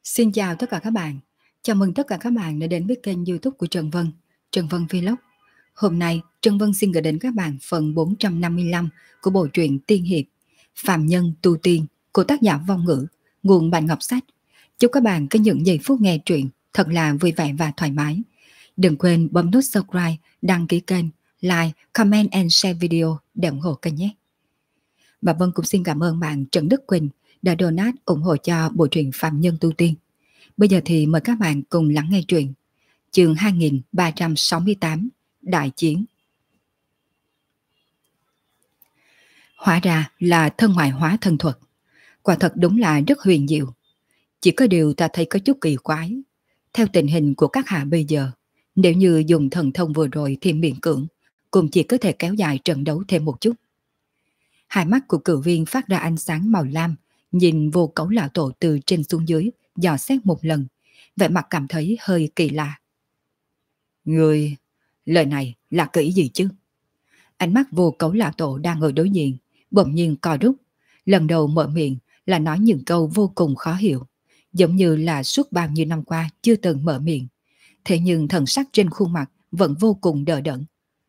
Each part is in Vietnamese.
Xin chào tất cả các bạn. Chào mừng tất cả các bạn đã đến với kênh YouTube của Trần Vân, Trần Vân Vlog. Hôm nay, Trần Vân xin gửi đến các bạn phần 455 của bộ truyện Tiên Hiệp, Phàm Nhân Tu Tiên của tác giả Vong Ngữ, nguồn Bạch Ngọc Sách. Chúc các bạn có những giây phút nghe truyện thật là vui vẻ và thoải mái. Đừng quên bấm nút subscribe, đăng ký kênh, like, comment and share video để ủng hộ kênh nhé. Và Vân cũng xin cảm ơn bạn Trần Đức Quỳnh đã donate ủng hộ cho bộ truyện Phàm Nhân Tu Tiên. Bây giờ thì mời các bạn cùng lắng nghe truyện chương 2368 Đại Chiến. Hóa ra là thân ngoại hóa thân thuật. Quả thật đúng là rất huyền diệu. Chỉ có điều ta thấy có chút kỳ quái. Theo tình hình của các hạ bây giờ, nếu như dùng thần thông vừa rồi thì miễn cưỡng, cũng chỉ có thể kéo dài trận đấu thêm một chút. Hai mắt của cự viên phát ra ánh sáng màu lam, nhìn Vô Cấu lão tổ từ trên xuống dưới, dò xét một lần, vẻ mặt cảm thấy hơi kỳ lạ. Người, lời này là kỹ gì chứ? Ánh mắt Vô Cấu lão tổ đang ở đối diện, bỗng nhiên co rút, lần đầu mở miệng là nói những câu vô cùng khó hiểu, giống như là suốt bao nhiêu năm qua chưa từng mở miệng, thế nhưng thần sắc trên khuôn mặt vẫn vô cùng đờ đẫn.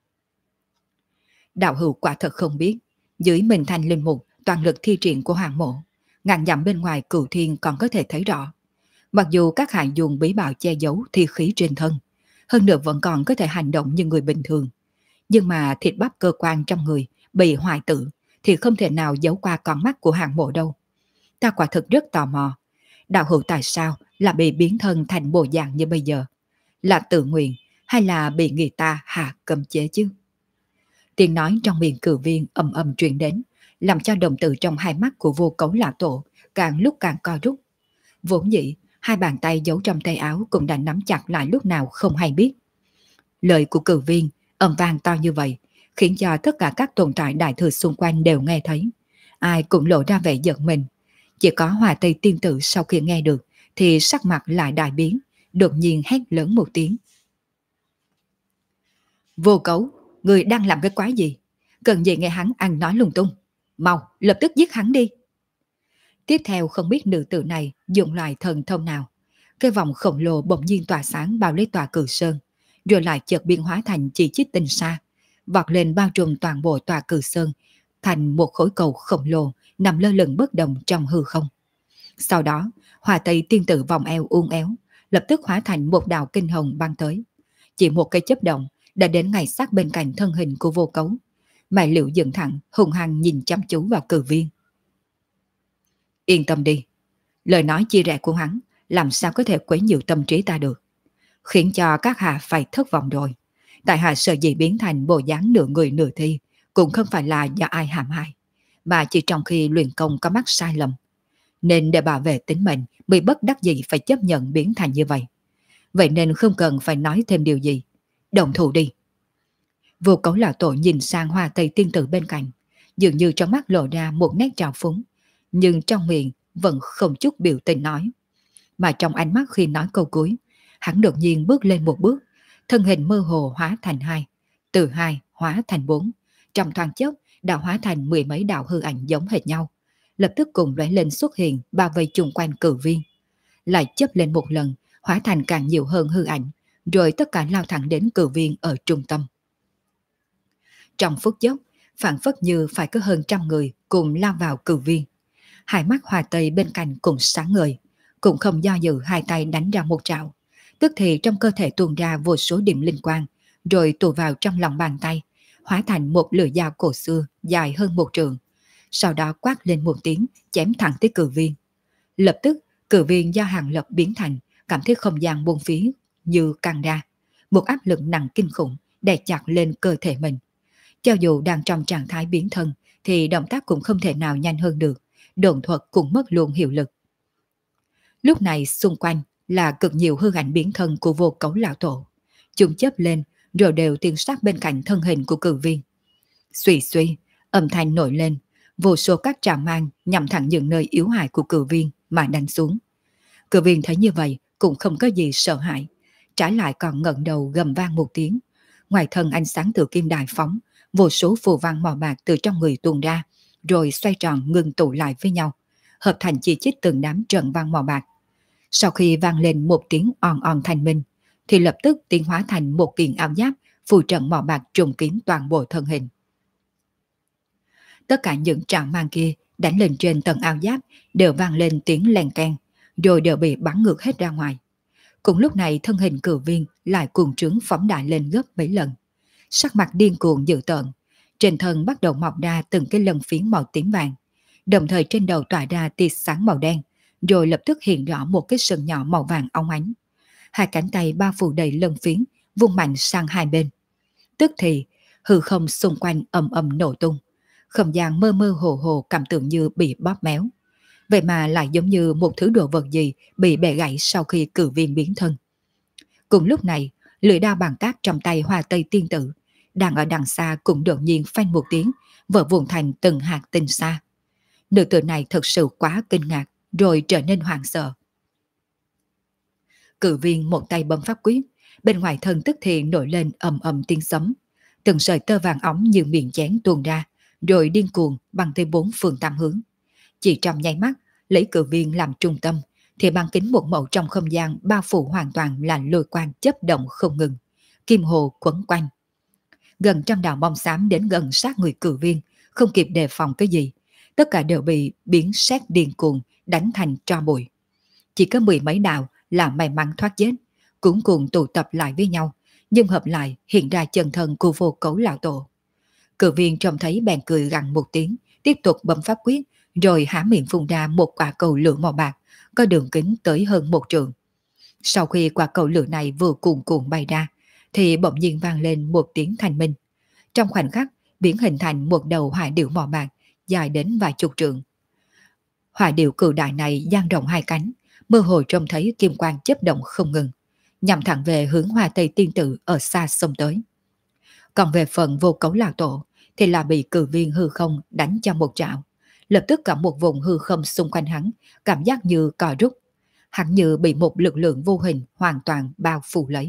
Đạo hữu quả thật không biết, dưới mình thành linh mục toàn lực thi triển của Hoàng Mộ, ngàn dặm bên ngoài Cửu Thiên còn có thể thấy rõ. Mặc dù các hạ dùng bí bảo che giấu thi khí trên thân, hơn nữa vẫn còn có thể hành động như người bình thường, nhưng mà thịt bắp cơ quan trong người bị hoại tử thì không thể nào giấu qua con mắt của Hoàng Mộ đâu. Ta quả thực rất tò mò, đạo hữu tại sao là bị biến thân thành bộ dạng như bây giờ? Là tự nguyện hay là bị người ta hạ cấm chế chứ? Tiếng nói trong miệng cử viên ầm ầm truyền đến, làm cho đồng tử trong hai mắt của Vô Cấu lão tổ càng lúc càng co rút. Vốn dĩ, hai bàn tay giấu trong tay áo cũng đã nắm chặt lại lúc nào không hay biết. Lời của cử viên ầm vang to như vậy, khiến cho tất cả các tồn tại đại thừa xung quanh đều nghe thấy. Ai cũng lộ ra vẻ giận mình. Chỉ có Hòa Tây tiên tử sau khi nghe được thì sắc mặt lại đại biến, đột nhiên hét lớn một tiếng. Vô Cấu, người đang làm cái quái gì? Cần gì nghe hắn ăn nói lung tung? Mau, lập tức giết hắn đi. Tiếp theo không biết nữ tử này dùng loại thần thông nào. Cái vòng khổng lồ bỗng nhiên tỏa sáng bao lấy tòa Cử Sơn, rồi lại chợt biến hóa thành chỉ chít tinh xa, vọt lên bao trùm toàn bộ tòa Cử Sơn, thành một khối cầu khổng lồ nằm lơ lửng bất động trong hư không. Sau đó, Hòa Tây tiên tử vòng eo uốn éo, lập tức hóa thành một đạo kinh hồng băng tới. Chỉ một cái chớp động đã đến ngay sát bên cạnh thân hình của Vô Cấu. Mày Liễu dựng thẳng, hùng hăng nhìn chăm chú vào cử viên. Yên tâm đi, lời nói chia rẽ của hắn làm sao có thể quấy nhiều tâm trí ta được, khiến cho các hạ phải thất vọng rồi. Tại hạ sợ dĩ biến thành bộ dáng nửa người nửa thi cũng không phải là do ai hãm hại, mà chỉ trong khi luyện công có mắc sai lầm, nên để bảo vệ tính mệnh bị bất đắc dĩ phải chấp nhận biến thành như vậy. Vậy nên không cần phải nói thêm điều gì, động thủ đi. Vô Cấu lão tổ nhìn sang Hoa Tây tiên tử bên cạnh, dường như trong mắt lộ ra một nét trào phúng, nhưng trong miệng vẫn không chút biểu tình nói. Mà trong ánh mắt khi nói câu cuối, hắn đột nhiên bước lên một bước, thân hình mơ hồ hóa thành hai, từ hai hóa thành bốn, trong thoáng chốc đã hóa thành mười mấy đạo hư ảnh giống hệt nhau, lập tức cùng lóe lên xuất hiện bao vây chung quanh cử viên, lại chớp lên một lần, hóa thành càng nhiều hơn hư ảnh, rồi tất cả lao thẳng đến cử viên ở trung tâm. Trong phút chốc, phản phất như phải có hơn trăm người cùng lao vào cử viên. Hai mắt Hòa Tây bên cạnh cũng sáng ngời, cũng không do dự hai tay đánh ra một trảo. Tức thì trong cơ thể tuôn ra vô số điểm linh quang, rồi tụ vào trong lòng bàn tay, hóa thành một lưỡi dao cổ xưa dài hơn một trượng. Sau đó quát lên một tiếng, chém thẳng tới cử viên. Lập tức, cử viên do Hàng Lập biến thành, cảm thấy không gian buông phía như căng ra. Một áp lực nặng kinh khủng đè chặt lên cơ thể mình. Cho dù đang trong trạng thái biến thân thì động tác cũng không thể nào nhanh hơn được, độn thuật cũng mất luôn hiệu lực. Lúc này xung quanh là cực nhiều hư ảnh biến thân của Vô Cấu lão tổ. Chúng chớp lên rồi đều tiến sát bên cạnh thân hình của cử viên. Xuy xuy, âm thanh nổi lên, vô số các trảo mang nhằm thẳng những nơi yếu hại của cử viên mà đánh xuống. Cử viên thấy như vậy cũng không có gì sợ hãi, trái lại còn ngẩng đầu gầm vang một tiếng. Ngoài thân ánh sáng từ kim đại phóng, vô số phù văn màu bạc từ trong người tuôn ra, rồi xoay tròn ngưng tụ lại với nhau, hợp thành chi chít từng đám trận văn màu bạc. Sau khi vang lên một tiếng òn òn thanh minh, thì lập tức tiến hóa thành một kiện áo giáp phù trận màu bạc trùng kín toàn bộ thân hình. Tất cả những trảo mang kia đánh lên trên tầng áo giáp đều vang lên tiếng len keng, rồi đều bị bắn ngược hết ra ngoài. Cùng lúc này thân hình cử viên lại cuồng trướng phóng đại lên gấp mấy lần. Sắc mặt điên cuồng dữ tợn, trên thân bắt đầu mọc ra từng cái lân phiến màu tím vàng, đồng thời trên đầu tỏa ra tia sáng màu đen, rồi lập tức hiện rõ một cái sừng nhỏ màu vàng óng ánh. Hai cánh tay bao phủ đầy lân phiến, vung mạnh sang hai bên. Tức thì, hư không xung quanh ầm ầm nổ tung, không gian mơ mơ hồ hồ cảm tưởng như bị bóp méo. Vậy mà lại giống như một thứ đồ vật gì bị bẻ gãy sau khi cử viên biến thân. Cùng lúc này, lưỡi đao bàn tác trong tay Hoa Tây Tiên Tử đang ở đằng xa cũng đột nhiên phanh một tiếng, vỡ vụn thành từng hạt tinh xa. Nữ tử này thật sự quá kinh ngạc, rồi trở nên hoảng sợ. Cử viên một tay bấm pháp quyết, bên ngoài thân tức thì nổi lên ầm ầm tiếng sấm. Từng sợi tơ vàng óng như miệng chén tuôn ra, rồi điên cuồng bằng tới bốn phương tám hướng. Chỉ trong nháy mắt, lấy cử viên làm trung tâm, thì băng kính một mẫu trong không gian bao phủ hoàn toàn là lôi quang chấp động không ngừng, kim hồ quấn quanh. Gần trăm đạo bom xám đến gần sát người cử viên, không kịp đề phòng cái gì, tất cả đều bị biến sét điên cuồng đánh thành tro bụi. Chỉ có mười mấy đạo là may mắn thoát chết, cuống cuồng tụ tập lại với nhau, nhưng hợp lại hiện ra chân thân của Vô Cấu lão tổ. Cử viên trông thấy bèn cười gằn một tiếng, tiếp tục bấm pháp quyết, rồi há miệng phun ra một quả cầu lửa màu bạc, có đường kính tới hơn một trượng. Sau khi quả cầu lửa này vừa cuồn cuộn bay ra, thì bỗng nhiên vang lên một tiếng thanh minh. Trong khoảnh khắc, biến hình thành một đầu hỏa điểu màu bạc, dài đến vài chục trượng. Hỏa điểu cự đại này dang rộng hai cánh, mơ hồ trông thấy kim quang chớp động không ngừng, nhằm thẳng về hướng Hoa Tây Tiên Tử ở xa sông tới. Còn về phần Vô Cấu lão tổ, thì là bị cử viên hư không đánh cho một trảo. Lập tức cả một vùng hư không xung quanh hắn, cảm giác như cò rút. Hắn như bị một lực lượng vô hình hoàn toàn bao phủ lấy.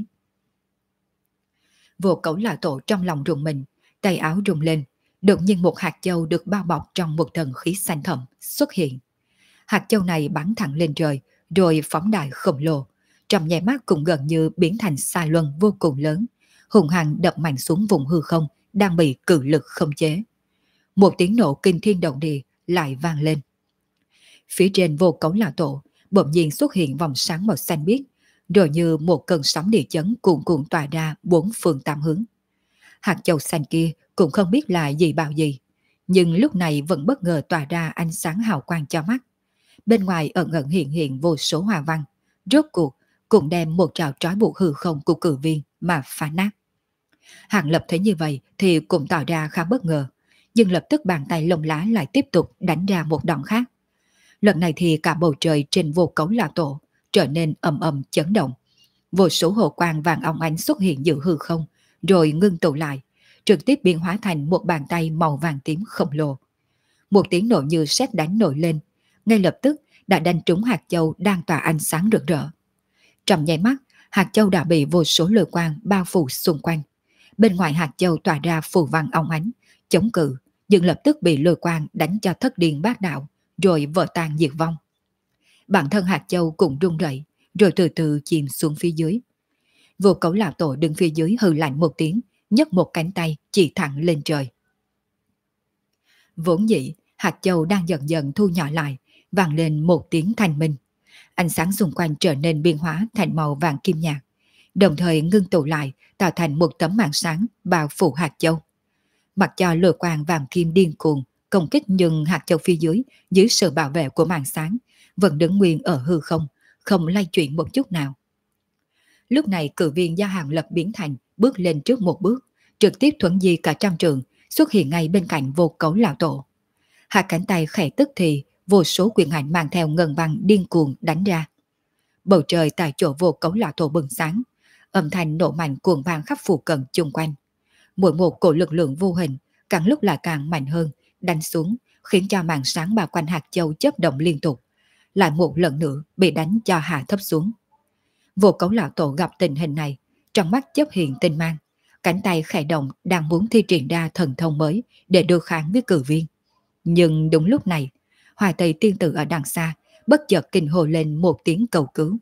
Vô Cấu lão tổ trong lòng rùng mình, tay áo rung lên, đột nhiên một hạt châu được bao bọc trong một thần khí xanh thẳm xuất hiện. Hạt châu này bắn thẳng lên trời, rồi phóng đại khổng lồ, trong nháy mắt cũng gần như biến thành xà luân vô cùng lớn, hùng hăng đập mạnh xuống vùng hư không đang bị cự lực khống chế. Một tiếng nổ kinh thiên động địa lại vang lên. Phía trên Vô Cấu lão tổ bỗng nhiên xuất hiện vòng sáng màu xanh biếc, rồi như một cơn sóng địa chấn cuồn cuộn tỏa ra bốn phương tám hướng. Hạt châu xanh kia cũng không biết là gì bảo gì, nhưng lúc này vẫn bất ngờ tỏa ra ánh sáng hào quang cho mắt. Bên ngoài ẩn ẩn hiện hiện vô số hòa văn, rốt cuộc cũng đem một trào trói buộc hư không của cử viên mà phá nát. Hàng Lập thấy như vậy thì cũng tỏ ra khá bất ngờ, nhưng lập tức bàn tay lông lá lại tiếp tục đánh ra một đòn khác. Lần này thì cả bầu trời trên Vô Cấu lão tổ trở nên ầm ầm chấn động. Vô số hồ quang vàng óng ánh xuất hiện giữa hư không, rồi ngưng tụ lại, trực tiếp biến hóa thành một bàn tay màu vàng tím khổng lồ. Một tiếng nổ như sét đánh nổi lên, ngay lập tức đã đánh trúng hạt châu đang tỏa ánh sáng rực rỡ. Trong nháy mắt, hạt châu đã bị vô số lôi quang bao phủ xung quanh. Bên ngoài hạt châu tỏa ra phù văn óng ánh, chống cự, nhưng lập tức bị lôi quang đánh cho thất điên bát đạo, rồi vỡ tan diệt vong. Bản thân hạt châu cũng rung rẩy, rồi từ từ chìm xuống phía dưới. Vô Cấu lão tổ đứng phía dưới hừ lạnh một tiếng, nhấc một cánh tay chỉ thẳng lên trời. Vốn dĩ, hạt châu đang dần dần thu nhỏ lại, vang lên một tiếng thanh minh. Ánh sáng xung quanh trở nên biến hóa thành màu vàng kim nhạt, đồng thời ngưng tụ lại tạo thành một tấm màn sáng bao phủ hạt châu. Mặc cho lôi quang vàng kim điên cuồng công kích, nhưng hạt châu phía dưới sự bảo vệ của màn sáng vẫn đứng nguyên ở hư không, không lay chuyển một chút nào. Lúc này cử viên do Hàng Lập biến thành bước lên trước một bước, trực tiếp thuận di cả trăm trường, xuất hiện ngay bên cạnh Vô Cấu lão tổ. Hai cánh tay khẽ tức thì vô số quyền hành mang theo ngân băng điên cuồng đánh ra. Bầu trời tại chỗ Vô Cấu lão tổ bừng sáng, âm thanh nổ mạnh cuồng vang khắp phù cận chung quanh. Mỗi một cổ lực lượng vô hình càng lúc lại càng mạnh hơn, đánh xuống, khiến cho màn sáng bao quanh hạt châu chớp động liên tục, lại một lần nữa bị đánh cho hạ thấp xuống. Vô Cấu lão tổ gặp tình hình này, trong mắt chớp hiện tinh mang, cánh tay khẽ động đang muốn thi triển ra thần thông mới để đối kháng với cử viên. Nhưng đúng lúc này, Hoa Tây Tiên Tử ở đằng xa bất chợt kinh hồ lên một tiếng cầu cứu.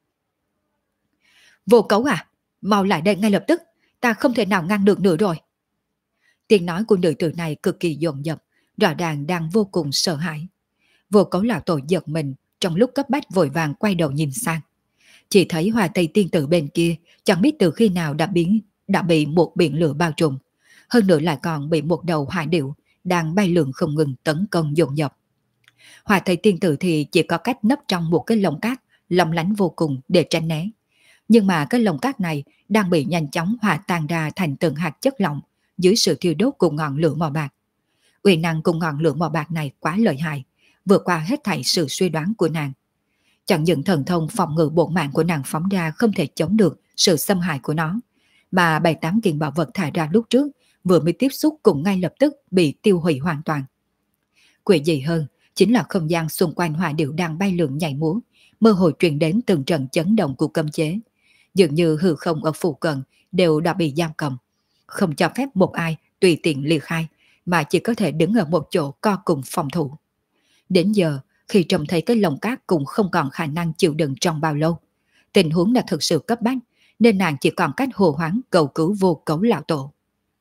Vô Cấu à, mau lại đây ngay lập tức, ta không thể nào ngăn được nữa rồi. Tiếng nói của nữ tử này cực kỳ dồn dập, rõ ràng đang vô cùng sợ hãi. Vô Cấu lão tổ giật mình, trong lúc cấp bách vội vàng quay đầu nhìn sang. Chỉ thấy Hoa Tây tiên tử bên kia chẳng biết từ khi nào đã bị một biển lửa bao trùm, hơn nữa lại còn bị một đầu hải điểu đang bay lượn không ngừng tấn công dồn dập. Hoa Tây tiên tử thì chỉ có cách nấp trong một cái lồng cát lóng lánh vô cùng để tránh né. Nhưng mà cái lồng cát này đang bị nhanh chóng hòa tan ra thành từng hạt chất lỏng dưới sự thiêu đốt của ngọn lửa màu bạc. Uy năng của ngọn lửa màu bạc này quá lợi hại, vượt qua hết thảy sự suy đoán của nàng. Chẳng những thần thông phòng ngự bổn mạng của nàng phóng ra không thể chống được sự xâm hại của nó, mà 7-8 kiện bảo vật thả ra lúc trước vừa mới tiếp xúc cũng ngay lập tức bị tiêu hủy hoàn toàn. Quỷ dị hơn chính là không gian xung quanh hỏa điệu đang bay lượn nhảy múa, mơ hồ truyền đến từng trận chấn động của cấm chế. Dường như hư không ở phụ cận đều đã bị giam cầm, không cho phép một ai tùy tiện ly khai, mà chỉ có thể đứng ở một chỗ co cùng phòng thủ. Đến giờ, khi trông thấy cái lồng cát cũng không còn khả năng chịu đựng trong bao lâu, tình huống là thực sự cấp bách, nên nàng chỉ còn cách hồ hoáng cầu cứu Vô Cấu lão tổ.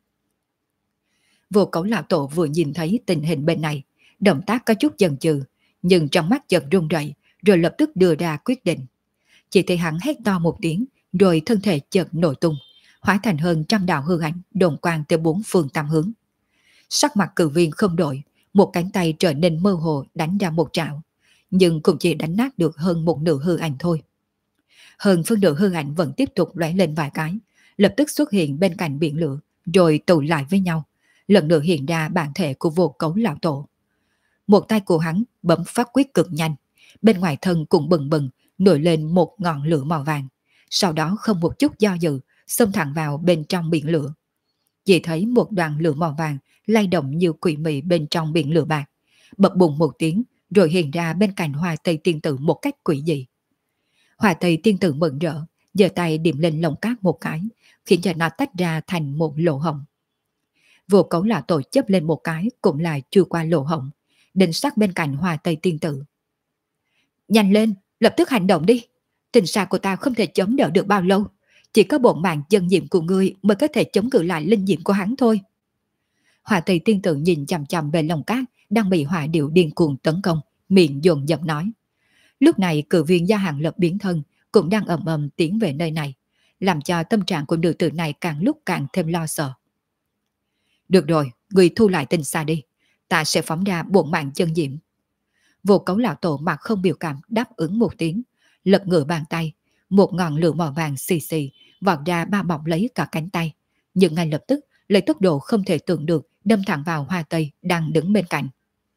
Vô Cấu lão tổ vừa nhìn thấy tình hình bên này, động tác có chút chần chừ, nhưng trong mắt chợt run rẩy, rồi lập tức đưa ra quyết định. Chỉ thấy hắn hét to một tiếng, rồi thân thể chợt nổ tung, hóa thành hơn trăm đạo hư ảnh đồn quang từ bốn phương tám hướng. Sắc mặt cử viên không đổi, một cánh tay trở nên mơ hồ đánh ra một trảo, nhưng cũng chỉ đánh nát được hơn một nửa hư ảnh thôi. Hơn phân nửa hư ảnh vẫn tiếp tục lóe lên vài cái, lập tức xuất hiện bên cạnh biển lửa, rồi tụ lại với nhau, lần nữa hiện ra bản thể của Vô Cấu lão tổ. Một tay của hắn bấm phát quyết cực nhanh, bên ngoài thân cũng bừng bừng nổi lên một ngọn lửa màu vàng, sau đó không một chút do dự xông thẳng vào bên trong biển lửa. Chỉ thấy một đoàn lửa màu vàng lay động như quỷ mị bên trong biển lửa bạc, bập bùng một tiếng rồi hiện ra bên cạnh Hoa Tây tiên tử một cách quỷ dị. Hoa Tây tiên tử mừng rỡ, giơ tay điểm lên lồng cát một cái, khiến cho nó tách ra thành một lỗ hổng. Vô Cấu lão tổ chớp lên một cái cũng lại chui qua lỗ hổng, định sát bên cạnh Hoa Tây tiên tử. Nhanh lên, lập tức hành động đi. Tình xa của ta không thể chống đỡ được bao lâu. Chỉ có bổn mạng dân nhiệm của ngươi mới có thể chống cự lại linh diệm của hắn thôi. Hỏa Tây tiên tử nhìn chằm chằm về lồng cát đang bị hỏa điệu điên cuồng tấn công, miệng dồn dập nói. Lúc này cử viên Gia Hàng Lập biến thân cũng đang ầm ầm tiến về nơi này, làm cho tâm trạng của nữ tử này càng lúc càng thêm lo sợ. Được rồi, ngươi thu lại tình xa đi, ta sẽ phóng ra bổn mạng chân diệm. Vô Cấu lão tổ mặt không biểu cảm đáp ứng một tiếng, lật ngửa bàn tay, một ngọn lửa màu vàng xì xì vọt ra bao bọc lấy cả cánh tay, nhưng ngay lập tức lấy tốc độ không thể tưởng được đâm thẳng vào Hoa Tây đang đứng bên cạnh.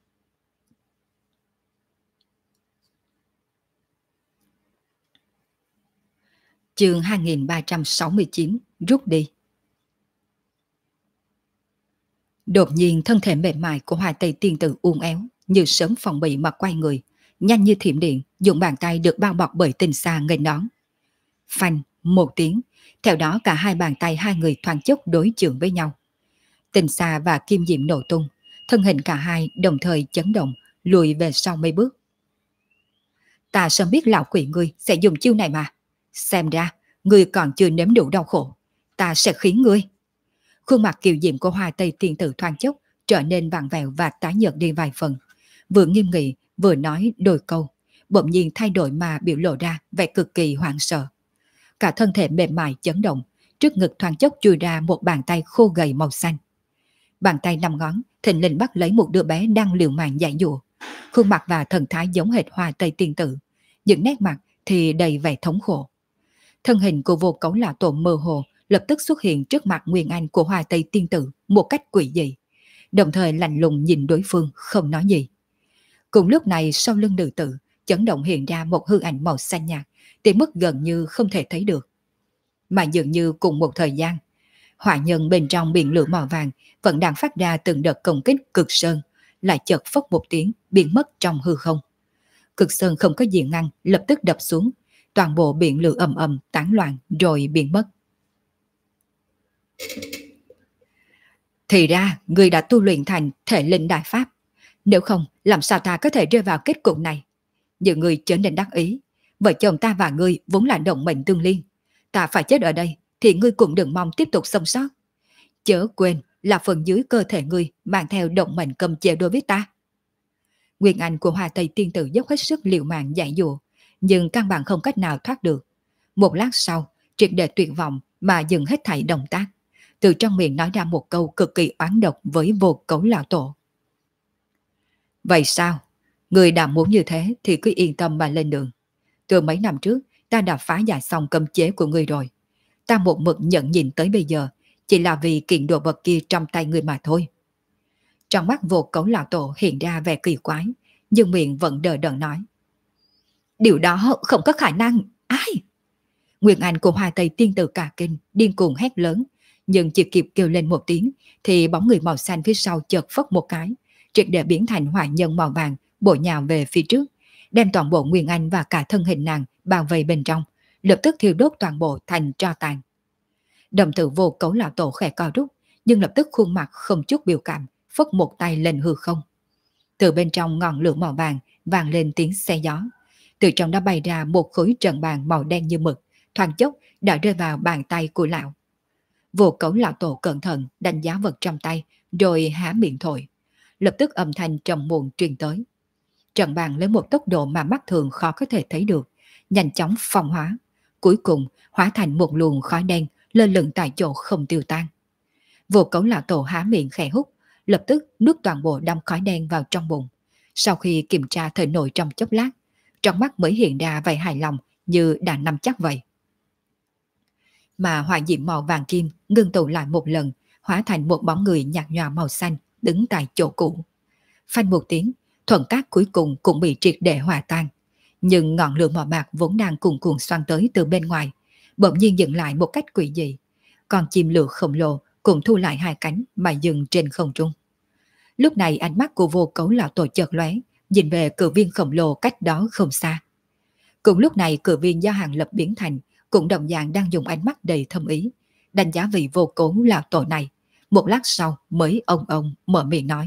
Chương 2369 rút đi. Đột nhiên thân thể mềm mại của Hoa Tây tiên tử uốn éo, như sớm phòng bị mà quay người, nhanh như thiểm điện, dùng bàn tay được bao bọc bởi tình xa nghênh đón. Phanh một tiếng, theo đó cả hai bàn tay hai người thoáng chốc đối chưởng với nhau. Tình xa và kim diệm nổ tung, thân hình cả hai đồng thời chấn động, lùi về sau mấy bước. Ta sớm biết lão quỷ ngươi sẽ dùng chiêu này mà. Xem ra, ngươi còn chưa nếm đủ đau khổ. Ta sẽ khiến ngươi. Khuôn mặt kiều diệm của Hoa Tây tiên tử thoáng chốc trở nên vặn vẹo và tái nhợt đi vài phần. Vừa nghiêm nghị, vừa nói đôi câu, bỗng nhiên thay đổi mà biểu lộ ra vẻ cực kỳ hoảng sợ. Cả thân thể mềm mại chấn động, trước ngực thoáng chốc chui ra một bàn tay khô gầy màu xanh. Bàn tay 5 ngón thình lình bắt lấy một đứa bé đang liều mạng giãy giụa, khuôn mặt và thần thái giống hệt Hoa Tây tiên tử, những nét mặt thì đầy vẻ thống khổ. Thân hình của Vô Cấu lão tổ mơ hồ lập tức xuất hiện trước mặt Nguyên Anh của Hoa Tây tiên tử một cách quỷ dị, đồng thời lạnh lùng nhìn đối phương không nói gì. Cùng lúc này sau lưng nữ tử chấn động hiện ra một hư ảnh màu xanh nhạt, tiến mức gần như không thể thấy được. Mà dường như cùng một thời gian, hỏa nhân bên trong biển lửa màu vàng vẫn đang phát ra từng đợt công kích cực sơn, lại chợt phốc một tiếng biến mất trong hư không. Cực sơn không có gì ngăn, lập tức đập xuống, toàn bộ biển lửa ầm ầm tán loạn rồi biến mất. Thì ra, người đã tu luyện thành thể linh đại pháp. Nếu không, làm sao ta có thể rơi vào kết cục này? Nhưng ngươi trở nên đắc ý. Vợ chồng ta và ngươi vốn là đồng mệnh tương liên. Ta phải chết ở đây thì ngươi cũng đừng mong tiếp tục sống sót. Chớ quên là phần dưới cơ thể ngươi mang theo động mệnh cầm chế đối với ta. Nguyên Anh của Hoa Tây Tiên Tử dốc hết sức liều mạng giải dụa, nhưng căn bản không cách nào thoát được. Một lát sau, triệt để tuyệt vọng mà dừng hết thảy động tác. Từ trong miệng nói ra một câu cực kỳ oán độc với Vô Cấu lão tổ. Vậy sao? Người đã muốn như thế thì cứ yên tâm mà lên đường. Từ mấy năm trước, ta đã phá giải xong cấm chế của ngươi rồi. Ta một mực nhận nhìn tới bây giờ, chỉ là vì kiện đồ vật kia trong tay ngươi mà thôi. Trong mắt Vô Cấu lão tổ hiện ra vẻ kỳ quái, nhưng miệng vẫn đờ đẫn nói. Điều đó không có khả năng. Ai? Nguyên Anh của Hoa Tây Tiên Tử cả kinh, điên cuồng hét lớn, nhưng chỉ kịp kêu lên một tiếng thì bóng người màu xanh phía sau chợt phất một cái, triệt để biến thành hỏa nhân màu vàng, bổ nhào về phía trước, đem toàn bộ Nguyên Anh và cả thân hình nàng bao vây bên trong, lập tức thiêu đốt toàn bộ thành tro tàn. Đồng tử Vô Cấu lão tổ khẽ co rút, nhưng lập tức khuôn mặt không chút biểu cảm, phất một tay lên hư không. Từ bên trong ngọn lửa màu vàng vang lên tiếng xe gió. Từ trong đó bay ra một khối trận bàn màu đen như mực, thoáng chốc đã rơi vào bàn tay của lão. Vô Cấu lão tổ cẩn thận đánh giá vật trong tay, rồi há miệng thổi. Lập tức âm thanh trầm muộn truyền tới. Trận bàn lấy một tốc độ mà mắt thường khó có thể thấy được, nhanh chóng phong hóa, cuối cùng hóa thành một luồng khói đen lơ lửng tại chỗ không tiêu tan. Vô Cấu lão tổ há miệng khẽ hút, lập tức nuốt toàn bộ đám khói đen vào trong bụng. Sau khi kiểm tra thời nội trong chốc lát, trong mắt mới hiện ra vẻ hài lòng như đã nắm chắc vậy. Mà hỏa diễm màu vàng kim ngưng tụ lại một lần, hóa thành một bóng người nhạt nhòa màu xanh đứng tại chỗ cũ. Phanh một tiếng, thuận cát cuối cùng cũng bị triệt để hòa tan. Nhưng ngọn lửa màu bạc vốn đang cuồn cuộn xoăn tới từ bên ngoài, bỗng nhiên dừng lại một cách quỷ dị. Còn chim lửa khổng lồ cũng thu lại hai cánh mà dừng trên không trung. Lúc này ánh mắt của Vô Cấu lão tổ chợt lóe, nhìn về cự viên khổng lồ cách đó không xa. Cùng lúc này cự viên do Hàng Lập biến thành cũng đồng dạng đang dùng ánh mắt đầy thâm ý, đánh giá vị Vô Cấu lão tổ này. Một lát sau mới ông mở miệng nói.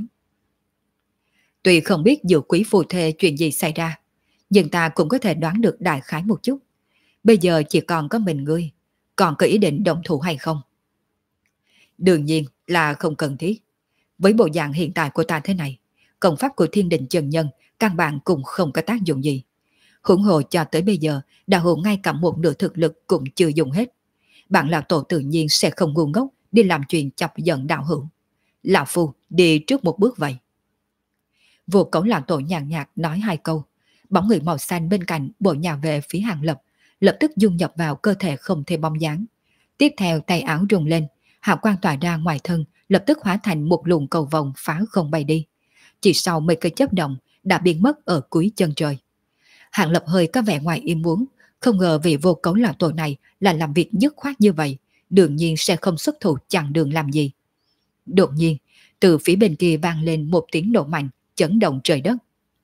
Tuy không biết giữa quý phù thê chuyện gì xảy ra, nhưng ta cũng có thể đoán được đại khái một chút. Bây giờ chỉ còn có mình ngươi, còn có ý định động thủ hay không? Đương nhiên là không cần thiết. Với bộ dạng hiện tại của ta thế này, công pháp của Thiên Đình chân nhân căn bản cũng không có tác dụng gì. Huống hồ cho tới bây giờ, đạo hữu ngay cả một nửa thực lực cũng chưa dùng hết. Bạn lão tổ tự nhiên sẽ không ngu ngốc đi làm chuyện chọc giận đạo hữu. Lão phu đi trước một bước vậy. Vô Cấu lão tổ nhàn nhạt nói hai câu, bóng người màu xanh bên cạnh bổ nhào về phía Hàng Lập, lập tức dung nhập vào cơ thể không thể bóng dáng. Tiếp theo tay áo rung lên, hào quang tỏa ra ngoài thân, lập tức hóa thành một luồng cầu vồng phá không bay đi. Chỉ sau mấy cây chớp động đã biến mất ở cuối chân trời. Hàng Lập hơi có vẻ ngoài im muốn, không ngờ vị Vô Cấu lão tổ này là làm việc dứt khoát như vậy, đương nhiên sẽ không xuất thủ chặn đường làm gì. Đột nhiên, từ phía bên kia vang lên một tiếng nổ mạnh, chấn động trời đất.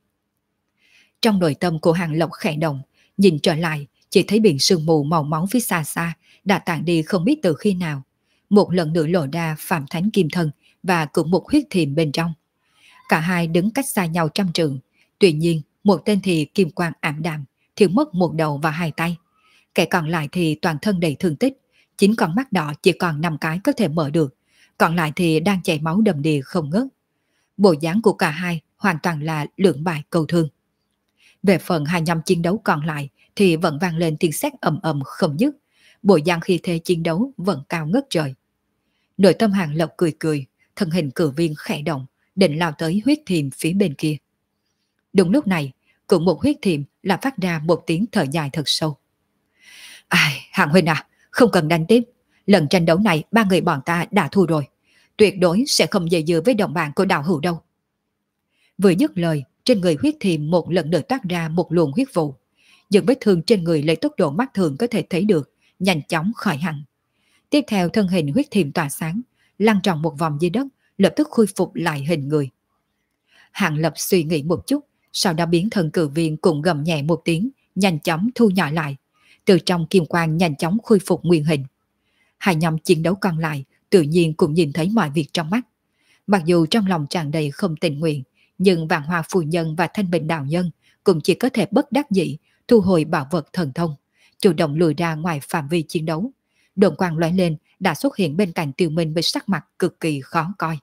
Trong nội tâm của Hàng Lập khẽ động, nhìn trở lại, chỉ thấy biển sương mù màu máu phía xa xa đã tản đi không biết từ khi nào. Một lần nữa lộ ra Phạm Thánh Kim Thân và cũng một huyết thiềm bên trong. Cả hai đứng cách xa nhau trăm trượng, tuy nhiên một tên thì kim quang ảm đạm, thiếu mất một đầu và hai tay. Kẻ còn lại thì toàn thân đầy thương tích, 9 con mắt đỏ chỉ còn 5 cái có thể mở được, còn lại thì đang chảy máu đầm đìa không ngớt. Bộ dáng của cả hai hoàn toàn là lưỡng bại cầu thương. Về phần hai nhóm chiến đấu còn lại thì vẫn vang lên tiếng sét ầm ầm không dứt, bộ dáng khi thế chiến đấu vẫn cao ngất trời. Nội tâm Hàng Lập cười cười, thân hình cử viên khẽ động, định lao tới huyết thiềm phía bên kia. Đúng lúc này, cũng một huyết thiềm là phát ra một tiếng thở dài thật sâu. Ai, Hàng huynh à, không cần đánh tiếp. Lần tranh đấu này 3 người bọn ta đã thua rồi. Tuyệt đối sẽ không dây dưa với đồng bạn của đạo hữu đâu. Vừa dứt lời, trên người huyết thiềm một lần nữa toát ra một luồng huyết vụ. Những vết thương trên người lấy tốc độ mắt thường có thể thấy được, nhanh chóng khỏi hẳn. Tiếp theo thân hình huyết thiềm tỏa sáng, lăn tròn một vòng dưới đất, lập tức khôi phục lại hình người. Hàng Lập suy nghĩ một chút, sau đó biến thần cử viên cũng gầm nhẹ một tiếng, nhanh chóng thu nhỏ lại. Từ trong kim quang nhanh chóng khôi phục nguyên hình. Hai nhóm chiến đấu còn lại tự nhiên cũng nhìn thấy mọi việc trong mắt. Mặc dù trong lòng tràn đầy không tình nguyện, nhưng Vạn Hoa phu nhân và Thanh Bình đạo nhân cũng chỉ có thể bất đắc dĩ thu hồi bảo vật thần thông, chủ động lùi ra ngoài phạm vi chiến đấu. Đồn quang lóe lên đã xuất hiện bên cạnh Tiêu Minh với sắc mặt cực kỳ khó coi.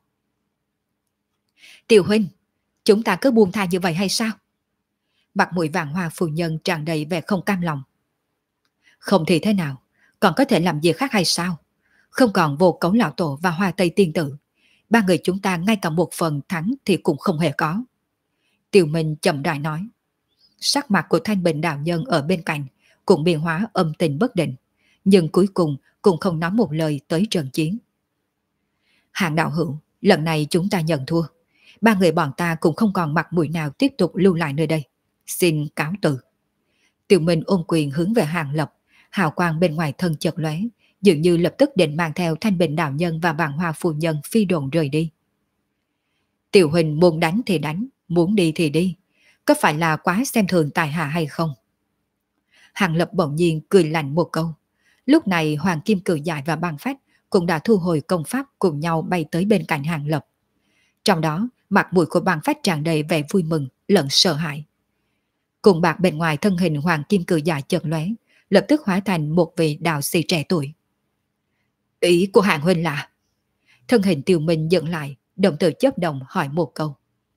Tiêu huynh, chúng ta cứ buông tha như vậy hay sao? Mặt mũi Vạn Hoa phu nhân tràn đầy vẻ không cam lòng. Không thì thế nào, còn có thể làm gì khác hay sao? Không còn Vô Cấu lão tổ và Hoa Tây tiên tử, ba người chúng ta ngay cả một phần thắng thì cũng không hề có. Tiêu Minh chậm rãi nói. Sắc mặt của Thanh Bình đạo nhân ở bên cạnh cũng biến hóa âm tình bất định, nhưng cuối cùng cũng không nói một lời tới trận chiến. Hạng đạo hữu, lần này chúng ta nhận thua. Ba người bọn ta cũng không còn mặt mũi nào tiếp tục lưu lại nơi đây. Xin cáo từ. Tiêu Minh ôm quyền hướng về Hàng Lập, hào quang bên ngoài thân chợt lóe, dường như lập tức định mang theo Thanh Bình đạo nhân và Vạn Hoa phu nhân phi đồn rời đi. Tiểu huynh muốn đánh thì đánh, muốn đi thì đi, có phải là quá xem thường tài hạ hay không? Hàng Lập bỗng nhiên cười lạnh một câu. Lúc này Hoàng Kim Cự Giải và Băng Phách cũng đã thu hồi công pháp cùng nhau bay tới bên cạnh Hàng Lập. Trong đó, mặt mũi của Băng Phách tràn đầy vẻ vui mừng lẫn sợ hãi. Cùng bạc bên ngoài thân hình Hoàng Kim Cự Giải chợt lóe, lập tức hóa thành một vị đạo sĩ trẻ tuổi. Ý của Hàng huynh là? Thân hình Tiêu Minh dựng lại, đồng tử chớp động hỏi một câu.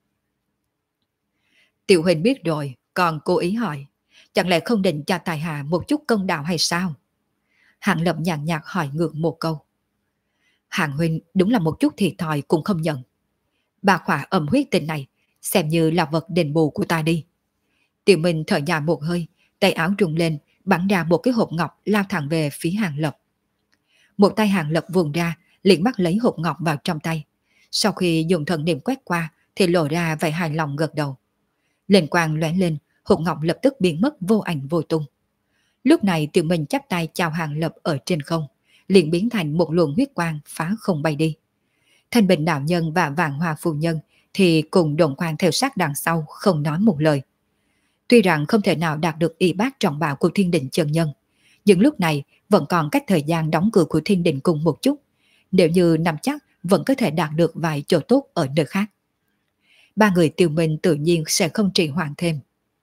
Tiểu huynh biết rồi, còn cố ý hỏi, chẳng lẽ không định cho tài hạ một chút công đạo hay sao? Hạng Lập nhàn nhạt hỏi ngược một câu. Hạng huynh đúng là một chút thiệt thòi cũng không nhận. Ba khỏa âm huyết tình này xem như là vật đền bù của ta đi. Tiểu Minh thở dài một hơi, tay áo rung lên, bắn ra một cái hộp ngọc lao thẳng về phía Hàng Lập. Một tay Hàng Lập vùng ra, liền bắt lấy hộp ngọc vào trong tay. Sau khi dùng thần niệm quét qua, thì lộ ra vẻ hài lòng gật đầu. Lên quang lóe lên, hộp ngọc lập tức biến mất vô ảnh vô tung. Lúc này Tiểu Minh chắp tay chào Hàng Lập ở trên không, liền biến thành một luồng huyết quang phá không bay đi. Thanh Bình đạo nhân và Vạn Hoa phu nhân thì cùng Đồn Quang theo sát đằng sau không nói một lời. Tuy rằng không thể nào đạt được y bát trọng bảo của Thiên Định chân nhân, nhưng lúc này vẫn còn cách thời gian đóng cửa của Thiên Định cùng một chút. Nếu như nắm chắc vẫn có thể đạt được vài chỗ tốt ở nơi khác. Ba người Tiêu Minh tự nhiên sẽ không trì hoãn thêm.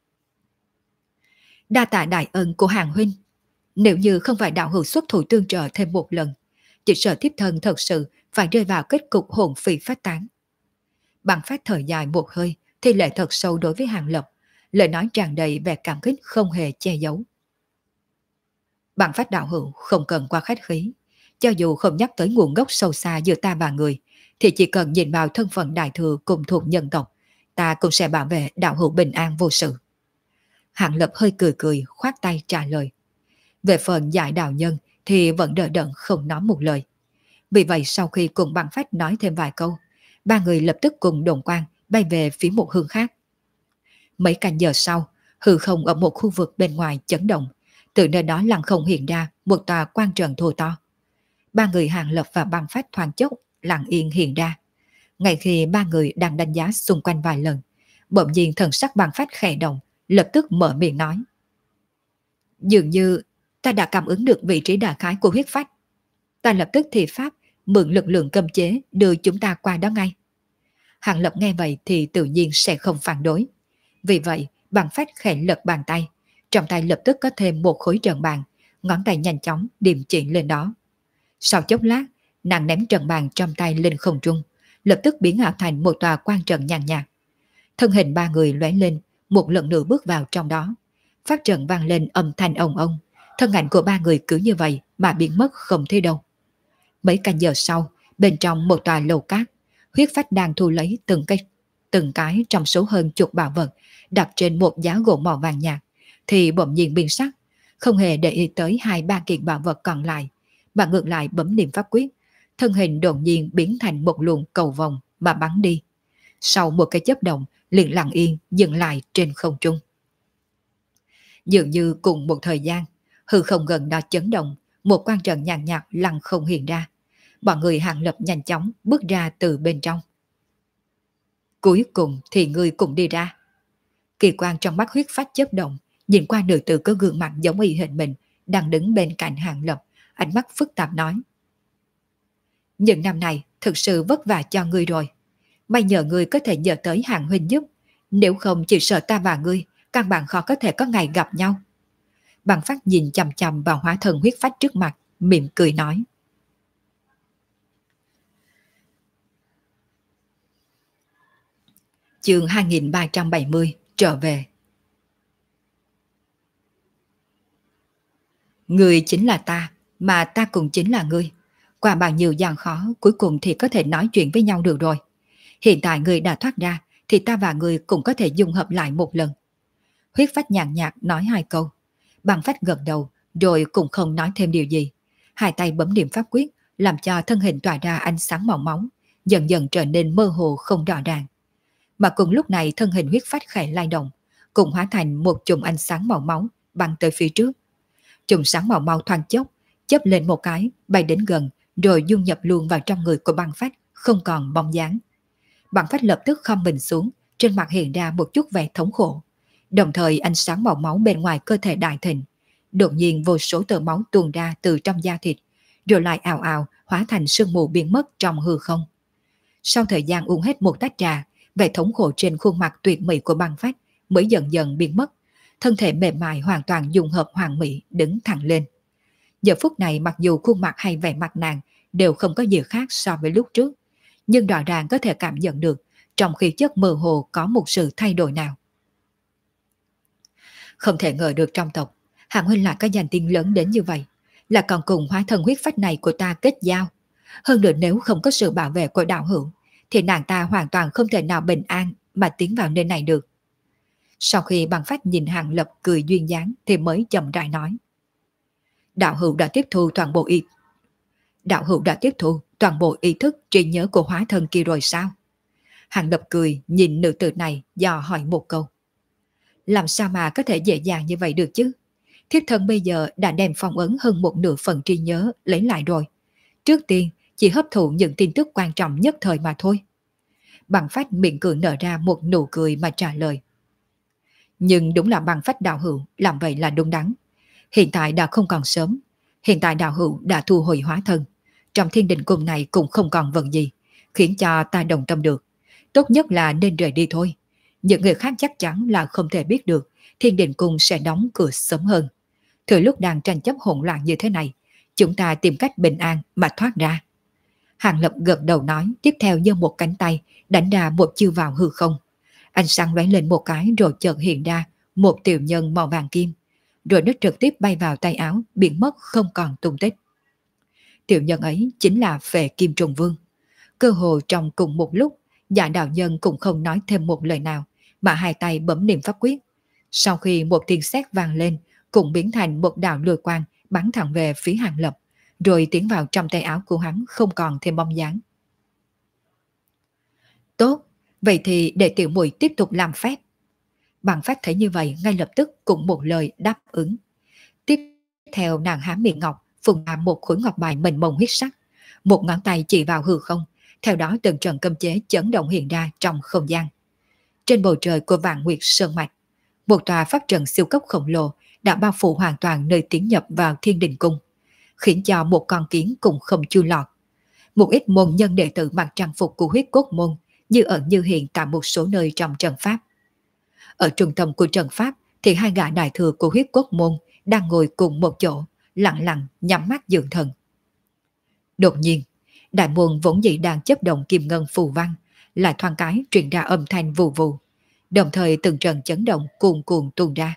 Đa tạ đại ân của Hàng huynh. Nếu như không phải đạo hữu xuất thủ tương trợ thêm một lần, chỉ sợ thiếp thân thật sự phải rơi vào kết cục hồn phi phách tán. Bằng phát thời dài một hơi, thì lệ thật sâu đối với Hàng Lập, lời nói tràn đầy vẻ cảm kích không hề che giấu. Bằng phát đạo hữu không cần qua khách khí, cho dù không nhắc tới nguồn gốc sâu xa giữa ta ba người, thì chỉ cần nhìn vào thân phận đại thừa cùng thuộc nhân tộc, ta cũng sẽ bảo vệ đạo hữu bình an vô sự. Hàng Lập hơi cười cười, khoát tay trả lời. Về phần giải đạo nhân thì vẫn đờ đẫn không nói một lời. Vì vậy sau khi cùng Bằng Phách nói thêm vài câu, ba người lập tức cùng Đồn Quang bay về phía một hướng khác. Mấy canh giờ sau, hư không ở một khu vực bên ngoài chấn động, từ nơi đó lặng không hiện ra một tòa quan trận thô to. Ba người Hàng Lập và Bằng Phách thoáng chốc lặng yên hiện ra. Ngay khi ba người đang đánh giá xung quanh vài lần, bỗng nhiên thần sắc Bằng Phách khẽ động, lập tức mở miệng nói. Dường như ta đã cảm ứng được vị trí đại khái của huyết phách. Ta lập tức thi pháp, mượn lực lượng cấm chế đưa chúng ta qua đó ngay. Hàng Lập nghe vậy thì tự nhiên sẽ không phản đối. Vì vậy, Bằng Phách khẽ lật bàn tay, trong tay lập tức có thêm một khối trận bàn, ngón tay nhanh chóng điểm chỉ lên đó. Sau chốc lát, nàng ném trận bàn trong tay lên không trung, lập tức biến ảo thành một tòa quan trận nhàn nhạt. Thân hình ba người lóe lên, một lần nữa bước vào trong đó. Phát trận vang lên âm thanh ong ong, thân ảnh của ba người cứ như vậy mà biến mất không thấy đâu. Mấy canh giờ sau, bên trong một tòa lầu cát, huyết phách đang thu lấy từng cái trong số hơn chục bảo vật đặt trên một giá gỗ màu vàng nhạt, thì bỗng nhiên biến sắc, không hề để ý tới hai ba kiện bảo vật còn lại, mà ngược lại bấm niệm pháp quyết, thân hình đột nhiên biến thành một luồng cầu vồng mà bắn đi. Sau một cái chớp động, liền lặng yên dừng lại trên không trung. Dường như cùng một thời gian, hư không gần đó chấn động, một quan trận nhàn nhạt lặng không hiện ra. Bọn người Hàng Lập nhanh chóng bước ra từ bên trong. Cuối cùng thì ngươi cũng đi ra. Kỳ quan trong mắt huyết phách chớp động, nhìn qua nữ tử có gương mặt giống y hệt mình, đang đứng bên cạnh Hàng Lập, ánh mắt phức tạp nói. Những năm này thực sự vất vả cho ngươi rồi. May nhờ ngươi có thể nhờ tới Hàng huynh giúp, nếu không chỉ sợ ta và ngươi căn bản khó có thể có ngày gặp nhau. Bằng Phát nhìn chằm chằm vào hóa thân huyết phách trước mặt, mỉm cười nói. Chương 2370 trở về. Ngươi chính là ta, mà ta cũng chính là ngươi. Qua bao nhiêu gian khó, cuối cùng thì có thể nói chuyện với nhau được rồi. Hiện tại ngươi đã thoát ra, thì ta và ngươi cũng có thể dung hợp lại một lần. Huyết phách nhàn nhạt nói hai câu. Bằng Phách gật đầu, rồi cũng không nói thêm điều gì. Hai tay bấm niệm pháp quyết, làm cho thân hình tỏa ra ánh sáng màu máu, dần dần trở nên mơ hồ không rõ ràng. Mà cùng lúc này thân hình huyết phách khẽ lay động, cùng hóa thành một chùm ánh sáng màu máu băng tới phía trước. Chùm sáng màu máu thoáng chốc, chớp lên một cái, bay đến gần, rồi dung nhập luôn vào trong người của Băng Phách, không còn bóng dáng. Băng Phách lập tức khom mình xuống, trên mặt hiện ra một chút vẻ thống khổ. Đồng thời ánh sáng màu máu bên ngoài cơ thể đại thịnh, đột nhiên vô số tơ máu tuôn ra từ trong da thịt, rồi lại ào ào hóa thành sương mù biến mất trong hư không. Sau thời gian uống hết một tách trà, vẻ thống khổ trên khuôn mặt tuyệt mỹ của Băng Phách mới dần dần biến mất, thân thể mềm mại hoàn toàn dung hợp hoàn mỹ đứng thẳng lên. Giờ phút này mặc dù khuôn mặt hay vẻ mặt nàng đều không có gì khác so với lúc trước, nhưng rõ ràng có thể cảm nhận được trong khí chất mơ hồ có một sự thay đổi nào. Không thể ngờ được trong tộc, Hàng huynh lại có danh tiếng lớn đến như vậy, là còn cùng hóa thân huyết phách này của ta kết giao. Hơn nữa nếu không có sự bảo vệ của đạo hữu, thì nàng ta hoàn toàn không thể nào bình an mà tiến vào nơi này được. Sau khi Băng Phách nhìn Hàng Lập cười duyên dáng thì mới chậm rãi nói. Đạo hữu đã tiếp thu toàn bộ ý thức trí nhớ của hóa thân kia rồi sao? Hàng Lập cười nhìn nữ tử này dò hỏi một câu. Làm sao mà có thể dễ dàng như vậy được chứ? Thiếp thân bây giờ đã đem phong ấn hơn một nửa phần trí nhớ lấy lại rồi. Trước tiên chỉ hấp thụ những tin tức quan trọng nhất thời mà thôi. Băng Phách miệng cười nở ra một nụ cười mà trả lời. Nhưng đúng là Băng Phách đạo hữu làm vậy là đúng đắn. Hiện tại đã không còn sớm. Hiện tại đạo hữu đã thu hồi hóa thân. Trong thiên đình cung này cũng không còn vật gì khiến cho ta đồng tâm được. Tốt nhất là nên rời đi thôi. Những người khác chắc chắn là không thể biết được thiên đình cung sẽ đóng cửa sớm hơn. Thời lúc đang tranh chấp hỗn loạn như thế này, chúng ta tìm cách bình an mà thoát ra. Hàng Lập gật đầu nói, tiếp theo giơ một cánh tay đánh ra một chiêu vào hư không. Ánh sáng lóe lên một cái rồi chợt hiện ra một tiểu nhân màu vàng kim, rồi nó trực tiếp bay vào tay áo, biến mất không còn tung tích. Tiểu nhân ấy chính là Phệ Kim Trùng Vương. Cơ hồ trong cùng một lúc, Dạ đạo nhân cũng không nói thêm một lời nào, mà hai tay bấm niệm pháp quyết. Sau khi một tiếng sét vang lên, cũng biến thành một đạo lôi quang bắn thẳng về phía Hàng Lập, rồi tiến vào trong tay áo của hắn không còn thêm bóng dáng. Tốt, vậy thì để tiểu muội tiếp tục làm phép. Băng Phách thấy như vậy ngay lập tức cũng một lời đáp ứng. Tiếp theo nàng há miệng ngọc, phun ra một khối ngọc bài mênh mông huyết sắc, một ngón tay chỉ vào hư không, theo đó từng trận cấm chế chấn động hiện ra trong không gian. Trên bầu trời của Vạn Nguyệt Sơn Mạch, một tòa pháp trận siêu cấp khổng lồ đã bao phủ hoàn toàn nơi tiến nhập vào Thiên Đình Cung, khiến cho một con kiến cũng không chui lọt. Một ít môn nhân đệ tử mặc trang phục của huyết cốt môn như ẩn như hiện tại một số nơi trong trận pháp. Ở trung tâm của trận pháp thì hai gã đại thừa của huyết cốt môn đang ngồi cùng một chỗ, lặng lặng nhắm mắt dưỡng thần. Đột nhiên, đại môn vốn dĩ đang chấp động kim ngân phù văn, lại thoáng cái truyền ra âm thanh vù vù, đồng thời từng trận chấn động cuồn cuộn tuôn ra.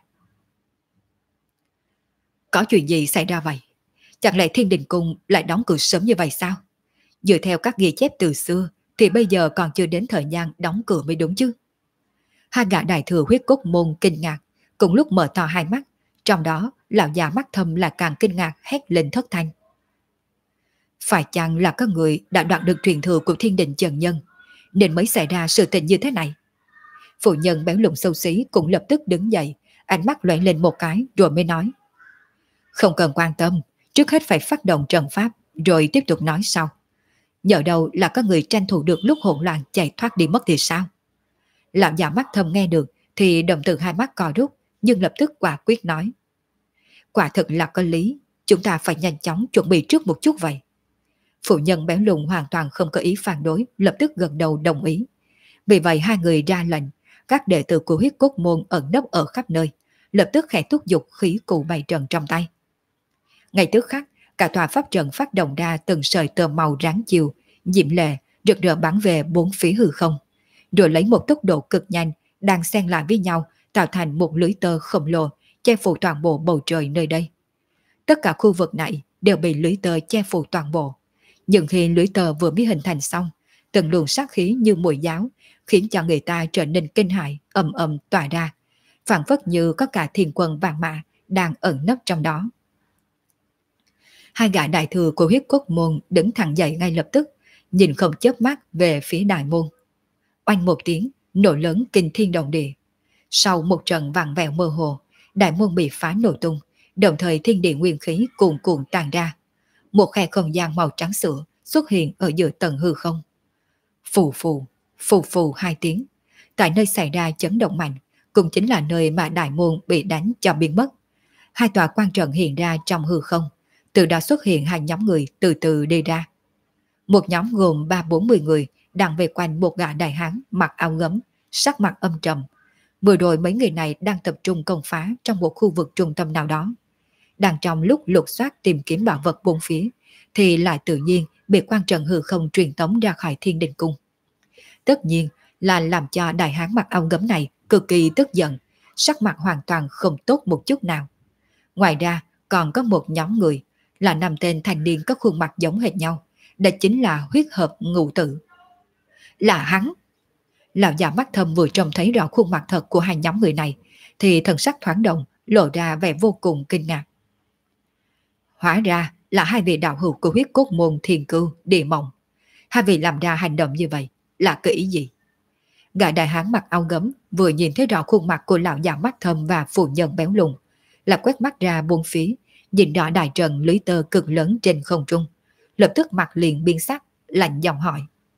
Có chuyện gì xảy ra vậy? Chẳng lẽ Thiên Đình Cung lại đóng cửa sớm như vậy sao? Dựa theo các ghi chép từ xưa thì bây giờ còn chưa đến thời gian đóng cửa mới đúng chứ. Hai gã đại thừa huyết cốt môn kinh ngạc, cùng lúc mở to hai mắt, trong đó lão già mắt thâm là càng kinh ngạc hét lên thất thanh. Phải chăng là có người đã đoạt được truyền thừa của Thiên Đình Chân Nhân, nên mới xảy ra sự tình như thế này? Phụ nhân béo lùn xấu xí cũng lập tức đứng dậy, ánh mắt lóe lên một cái rồi mới nói. Không cần quan tâm, trước hết phải phát động trận pháp, rồi tiếp tục nói sau. Nhờ đâu là có người tranh thủ được lúc hỗn loạn chạy thoát đi mất thì sao? Lão già mắt thâm nghe được thì đồng tử hai mắt co rút, nhưng lập tức quả quyết nói. Quả thực là có lý, chúng ta phải nhanh chóng chuẩn bị trước một chút vậy. Phụ nhân béo lùn hoàn toàn không có ý phản đối, lập tức gật đầu đồng ý. Vì vậy hai người ra lệnh, các đệ tử của huyết cốt môn ẩn nấp ở khắp nơi, lập tức khẽ thúc giục khí cụ bày trận trong tay. Ngay tức khắc, cả tòa pháp trận phát động ra từng sợi tơ màu ráng chiều, diễm lệ, rực rỡ bắn về bốn phía hư không, rồi lấy một tốc độ cực nhanh, đang xen lại với nhau, tạo thành một lưới tơ khổng lồ, che phủ toàn bộ bầu trời nơi đây. Tất cả khu vực này đều bị lưới tơ che phủ toàn bộ. Nhưng khi lưới tơ vừa mới hình thành xong, từng luồng sát khí như mùi giáo, khiến cho người ta trở nên kinh hãi, ầm ầm tỏa ra, phảng phất như có cả thiên quân vàng mã đang ẩn nấp trong đó. Hai gã đại thừa của huyết cốt môn đứng thẳng dậy ngay lập tức, nhìn không chớp mắt về phía đại môn. Oanh một tiếng, nổ lớn kinh thiên động địa. Sau một trận vặn vẹo mơ hồ, đại môn bị phá nổ tung, đồng thời thiên địa nguyên khí cuồn cuộn tràn ra. Một khe không gian màu trắng sữa xuất hiện ở giữa tầng hư không. Phù phù, phù phù hai tiếng. Tại nơi xảy ra chấn động mạnh, cũng chính là nơi mà đại môn bị đánh cho biến mất. Hai tòa quan trận hiện ra trong hư không, từ đó xuất hiện hai nhóm người từ từ đi ra. Một nhóm gồm 30-40 người đang về quanh một gã đại hán mặc áo gấm, sắc mặt âm trầm. Vừa rồi mấy người này đang tập trung công phá trong một khu vực trung tâm nào đó. Đang trong lúc lục soát tìm kiếm bảo vật bốn phía, thì lại tự nhiên bị quan trận hư không truyền tống ra khỏi Thiên Đình Cung. Tất nhiên là làm cho đại hán mặc áo gấm này cực kỳ tức giận, sắc mặt hoàn toàn không tốt một chút nào. Ngoài ra còn có một nhóm người là 5 tên thanh niên có khuôn mặt giống hệt nhau, đó chính là huyết hợp ngũ tử. Là hắn! Lão già mắt thâm vừa trông thấy rõ khuôn mặt thật của hai nhóm người này, thì thần sắc thoáng động, lộ ra vẻ vô cùng kinh ngạc. Hóa ra là hai vị đạo hữu của huyết cốt môn Thiên Cưu, Địa Mộng. Hai vị làm ra hành động như vậy là cái ý gì? Gã đại hán mặc áo gấm vừa nhìn thấy rõ khuôn mặt của lão già mắt thâm và phụ nhân béo lùn, là quét mắt ra bốn phía, nhìn rõ đại trận lưới tơ cực lớn trên không trung, lập tức mặt liền biến sắc, lạnh giọng hỏi.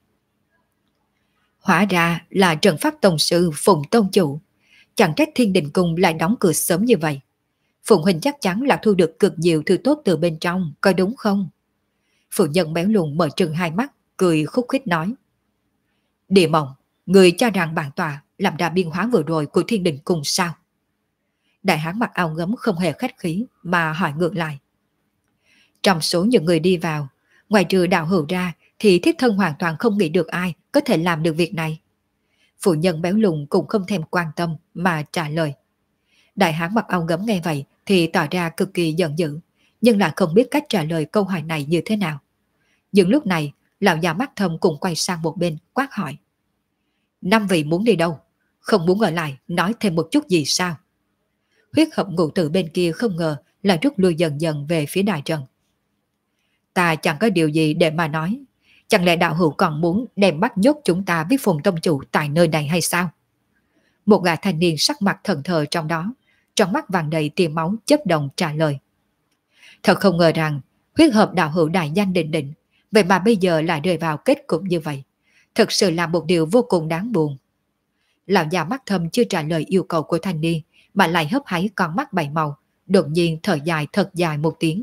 Hóa ra là trận pháp tông sư Phùng Tông Chủ, chẳng trách Thiên Đình Cung lại đóng cửa sớm như vậy. Phùng huynh chắc chắn là thu được cực nhiều thứ tốt từ bên trong, có đúng không? Phụ nhân béo lùn mở trừng hai mắt, cười khúc khích nói. Địa Mộng, người cho rằng bản tòa làm ra biên hóa vừa rồi của Thiên Đình Cung sao? Đại hán mặc áo gấm không hề khách khí mà hỏi ngược lại. Trong số những người đi vào, ngoài trừ đạo hữu ra thì thiết thân hoàn toàn không nghĩ được ai có thể làm được việc này. Phụ nhân béo lùn cũng không thèm quan tâm mà trả lời. Đại hán mặc áo gấm nghe vậy thì tỏ ra cực kỳ giận dữ, nhưng lại không biết cách trả lời câu hỏi này như thế nào. Nhưng lúc này, lão già mắt thâm cũng quay sang một bên quát hỏi. 5 vị muốn đi đâu? Không muốn ở lại nói thêm một chút gì sao? Huyết hợp ngụ tử bên kia không ngờ là rút lui dần dần về phía đại trận. Ta chẳng có điều gì để mà nói. Chẳng lẽ đạo hữu còn muốn đem bắt nhốt chúng ta với Phùng Tông Chủ tại nơi này hay sao? Một gã thanh niên sắc mặt thần thờ trong đó, trong mắt vàng đầy tia máu chớp động trả lời. Thật không ngờ rằng huyết hợp đạo hữu đại danh định định, vậy mà bây giờ lại rơi vào kết cục như vậy. Thật sự là một điều vô cùng đáng buồn. Lão già mắt thâm chưa trả lời yêu cầu của thanh niên, mà lại hấp háy con mắt bảy màu, đột nhiên thở dài thật dài một tiếng.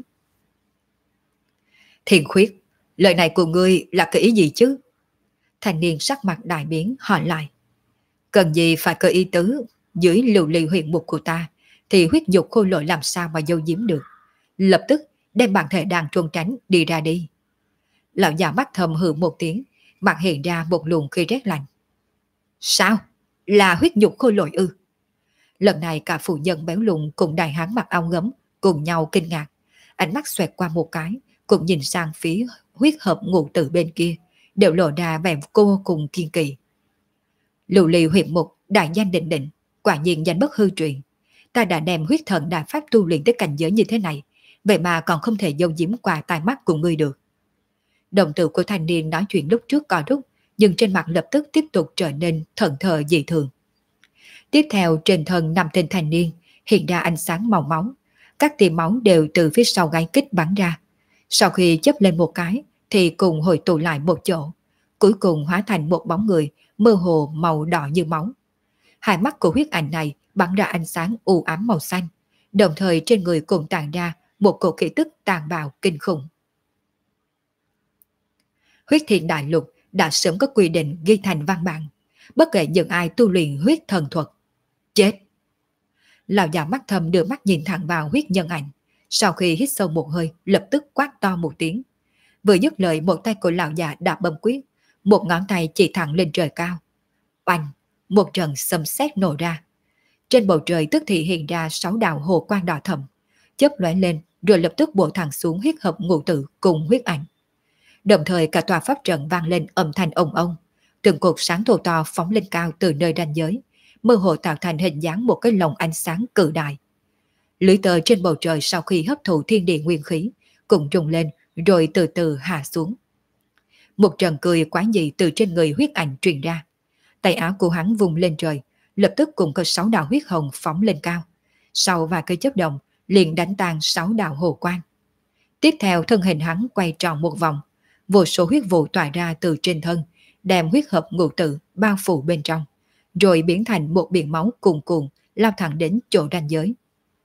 Thiên Khuyết, lời này của ngươi là cái ý gì chứ? Thanh niên sắc mặt đại biến hỏi lại. Cần gì phải có ý tứ, dưới lưu ly huyền mục của ta thì huyết nhục khôi lỗi làm sao mà giấu giếm được. Lập tức đem bản thể đang trốn tránh đi ra đi. Lão già mắt thầm hừ một tiếng, mặt hiện ra một luồng khí rét lạnh. Sao? Là huyết nhục khôi lỗi ư? Lần này cả phụ nhân béo lùn cùng đại hán mặc áo gấm cùng nhau kinh ngạc, ánh mắt xoẹt qua một cái, cũng nhìn sang phía huyết hợp ngụ tử bên kia, đều lộ ra vẻ cô cùng kiên kỳ. Lưu ly huyền mục đại danh định định, quả nhiên danh bất hư truyền. Ta đã đem huyết thần đại pháp tu luyện tới cảnh giới như thế này, vậy mà còn không thể giấu giếm qua tai mắt của ngươi được. Đồng tử của thanh niên nói chuyện lúc trước có rút, nhưng trên mặt lập tức tiếp tục trở nên thẫn thờ dị thường. Tiếp theo trên thân 5 tên thanh niên hiện ra ánh sáng màu máu, các tia máu đều từ phía sau gáy kích bắn ra. Sau khi chớp lên một cái thì cùng hội tụ lại một chỗ, cuối cùng hóa thành một bóng người mơ hồ màu đỏ như máu. Hai mắt của huyết ảnh này bắn ra ánh sáng u ám màu xanh, đồng thời trên người cùng tản ra một cổ khí tức tàn bạo kinh khủng. Huyết Thiên Đại Lục đã sớm có quy định ghi thành văn bản, bất kể những ai tu luyện huyết thần thuật. Chết! Lão già mắt thầm đưa mắt nhìn thẳng vào huyết nhân ảnh. Sau khi hít sâu một hơi, lập tức quát to một tiếng. Vừa dứt lời, một tay của lão già đã bấm quyết, một ngón tay chỉ thẳng lên trời cao. Oanh! Một trận sấm sét nổ ra. Trên bầu trời tức thì hiện ra 6 đạo hồ quang đỏ thẫm, chớp lóe lên rồi lập tức bổ thẳng xuống huyết hợp ngũ tử cùng huyết ảnh. Đồng thời cả tòa pháp trận vang lên âm thanh ong ong, từng cột sáng thô to phóng lên cao từ nơi ranh giới, mơ hồ tạo thành hình dáng một cái lồng ánh sáng cự đại. Lưỡi tờ trên bầu trời sau khi hấp thụ thiên địa nguyên khí cũng rung lên rồi từ từ hạ xuống. Một trận cười quái dị từ trên người huyết ảnh truyền ra. Tay áo của hắn vùng lên trời, lập tức cùng có 6 đạo huyết hồng phóng lên cao. Sau vài cây chớp động, liền đánh tan 6 đạo hồ quang. Tiếp theo thân hình hắn quay tròn một vòng, vô số huyết vụ tỏa ra từ trên thân, đem huyết hợp ngũ tử bao phủ bên trong, rồi biến thành một biển máu cuồn cuộn lao thẳng đến chỗ ranh giới.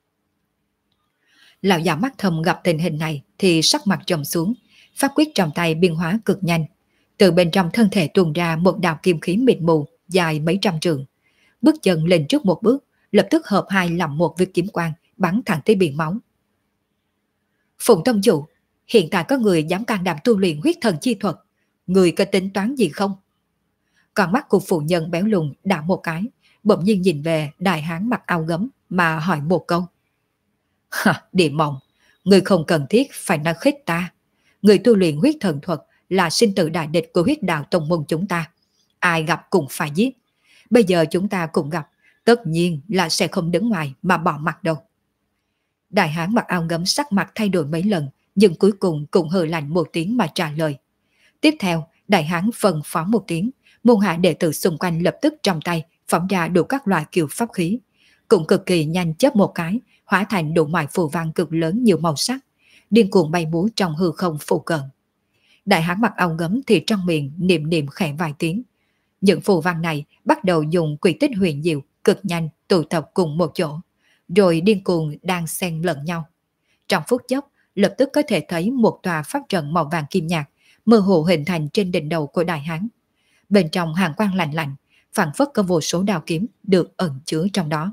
Lão già mắt thầm gặp tình hình này thì sắc mặt trầm xuống, pháp quyết trong tay biến hóa cực nhanh. Từ bên trong thân thể tuôn ra một đạo kim khí mịt mù dài mấy trăm trượng. Bước chân lên trước một bước, lập tức hợp hai làm một với kiếm quang bắn thẳng tới biển máu. Phụng Tông Chủ, hiện tại có người dám can đảm tu luyện huyết thần chi thuật, người có tính toán gì không? Còn mắt của phụ nhân béo lùn đảo một cái, bỗng nhiên nhìn về đại hán mặc áo gấm mà hỏi một câu. Địa Mộng, người không cần thiết phải nói khích ta. Người tu luyện huyết thần thuật là sinh tử đại địch của huyết đạo tông môn chúng ta. Ai gặp cũng phải giết. Bây giờ chúng ta cũng gặp, tất nhiên là sẽ không đứng ngoài mà bỏ mặt đâu. Đại hán mặc áo gấm sắc mặt thay đổi mấy lần, nhưng cuối cùng cũng hừ lạnh một tiếng mà trả lời. Tiếp theo, đại hán phân phó một tiếng, môn hạ đệ tử xung quanh lập tức trong tay phóng ra đủ các loại kiểu pháp khí, cũng cực kỳ nhanh chớp một cái, hóa thành đủ mọi phù văn cực lớn nhiều màu sắc, điên cuồng bay múa trong hư không phụ cận. Đại hán mặc áo gấm thì trong miệng niệm niệm khẽ vài tiếng. Những phù văn này bắt đầu dùng quỷ tích huyền diệu cực nhanh tụ tập cùng một chỗ, rồi điên cuồng đang xen lẫn nhau. Trong phút chốc, lập tức có thể thấy một tòa pháp trận màu vàng kim nhạt mơ hồ hình thành trên đỉnh đầu của đại hán. Bên trong hàn quang lạnh lạnh, phảng phất có vô số đao kiếm được ẩn chứa trong đó.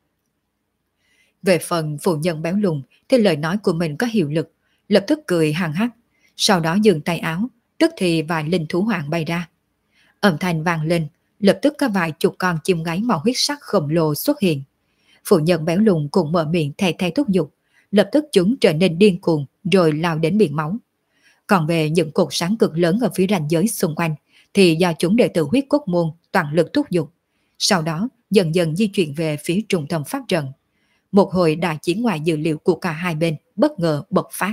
Về phần phụ nhân béo lùn thì lời nói của mình có hiệu lực, lập tức cười hằng hắc, sau đó dừng tay áo, tức thì vài linh thú hoàng bay ra. Âm thanh vang lên, lập tức có vài chục con chim gáy màu huyết sắc khổng lồ xuất hiện. Phụ nhân béo lùn cũng mở miệng thè thè thúc giục, lập tức chúng trở nên điên cuồng rồi lao đến biển máu. Còn về những cột sáng cực lớn ở phía ranh giới xung quanh thì do chúng đệ tử huyết cốt môn toàn lực thúc giục, sau đó dần dần di chuyển về phía trung tâm pháp trận. Một hồi đại chiến ngoài dự liệu của cả hai bên bất ngờ bộc phát.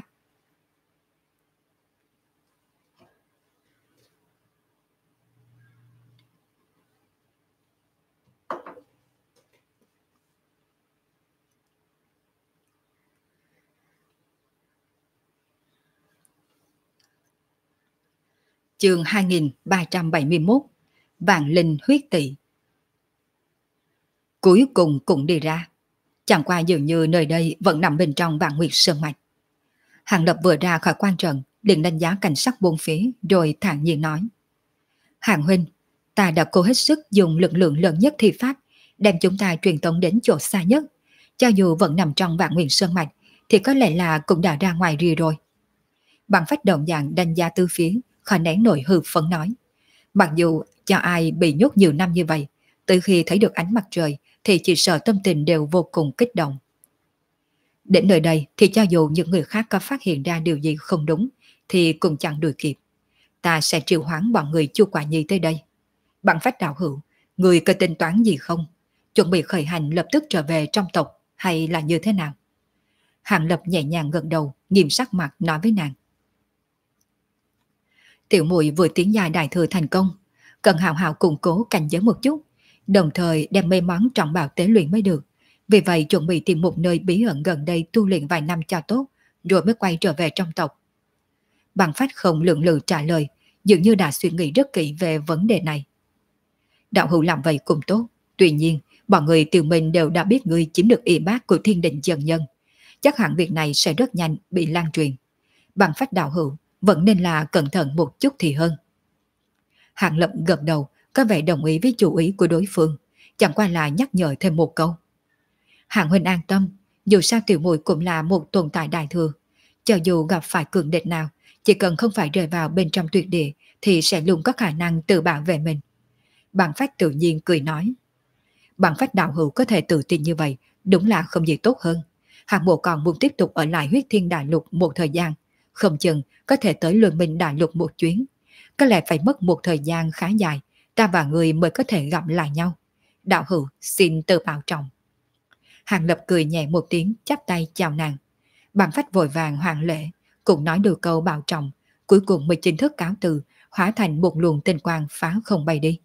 Chương 2371 Vạn linh huyết tỵ. Cuối cùng cũng đi ra. Chẳng qua dường như nơi đây vẫn nằm bên trong Vạn Nguyệt Sơn Mạch. Hàng Lập vừa ra khỏi quan trận, liền đánh giá cảnh sắc bốn phía rồi thản nhiên nói. Hàng huynh, ta đã cố hết sức dùng lực lượng lớn nhất thi pháp, đem chúng ta truyền tống đến chỗ xa nhất. Cho dù vẫn nằm trong Vạn Nguyệt Sơn Mạch, thì có lẽ là cũng đã ra ngoài rìa rồi. Bằng phách động dạng đánh giá tư phía, khỏi nén nổi hư phấn nói. Mặc dù cho ai bị nhốt nhiều năm như vậy, từ khi thấy được ánh mặt trời thì chỉ sợ tâm tình đều vô cùng kích động. Đến nơi đây thì cho dù những người khác có phát hiện ra điều gì không đúng thì cũng chẳng đuổi kịp. Ta sẽ triệu hoán bọn người Chu Quả Nhi tới đây. Bằng phách đạo hữu, người có tính toán gì không? Chuẩn bị khởi hành lập tức trở về trong tộc hay là như thế nào? Hàng Lập nhẹ nhàng gật đầu, nghiêm sắc mặt nói với nàng. Tiểu muội vừa tiến giai đại thừa thành công, cần hào hào củng cố cảnh giới một chút, đồng thời đem mấy món trọng bảo tế luyện mới được. Vì vậy chuẩn bị tìm một nơi bí ẩn gần đây tu luyện vài năm cho tốt, rồi mới quay trở về trong tộc. Bằng phách không lượng lự trả lời, dường như đã suy nghĩ rất kỹ về vấn đề này. Đạo hữu làm vậy cũng tốt, tuy nhiên bọn người Tiểu Minh đều đã biết ngươi chiếm được y bát của Thiên Định Chân Nhân, chắc hẳn việc này sẽ rất nhanh bị lan truyền. Bằng phách đạo hữu vẫn nên là cẩn thận một chút thì hơn. Hàng Lập gật đầu, có vẻ đồng ý với chủ ý của đối phương, chẳng qua là nhắc nhở thêm một câu. Hạng huynh an tâm, dù sao tiểu muội cũng là một tồn tại đại thừa. Cho dù gặp phải cường địch nào, chỉ cần không phải rơi vào bên trong tuyệt địa thì sẽ luôn có khả năng tự bảo vệ mình. Bằng Phách tự nhiên cười nói. Bằng Phách đạo hữu có thể tự tin như vậy, đúng là không gì tốt hơn. Hạng mộ còn muốn tiếp tục ở lại huyết thiên đại lục một thời gian, không chừng có thể tới Luân Minh đại lục một chuyến. Có lẽ phải mất một thời gian khá dài, ta và người mới có thể gặp lại nhau. Đạo hữu xin tự bảo trọng. Hàng Lập cười nhẹ một tiếng, chắp tay chào nàng. Bằng Phách vội vàng hoàn lễ, cũng nói được câu bảo trọng, cuối cùng mới chính thức cáo từ, hóa thành một luồng tinh quang phá không bay đi.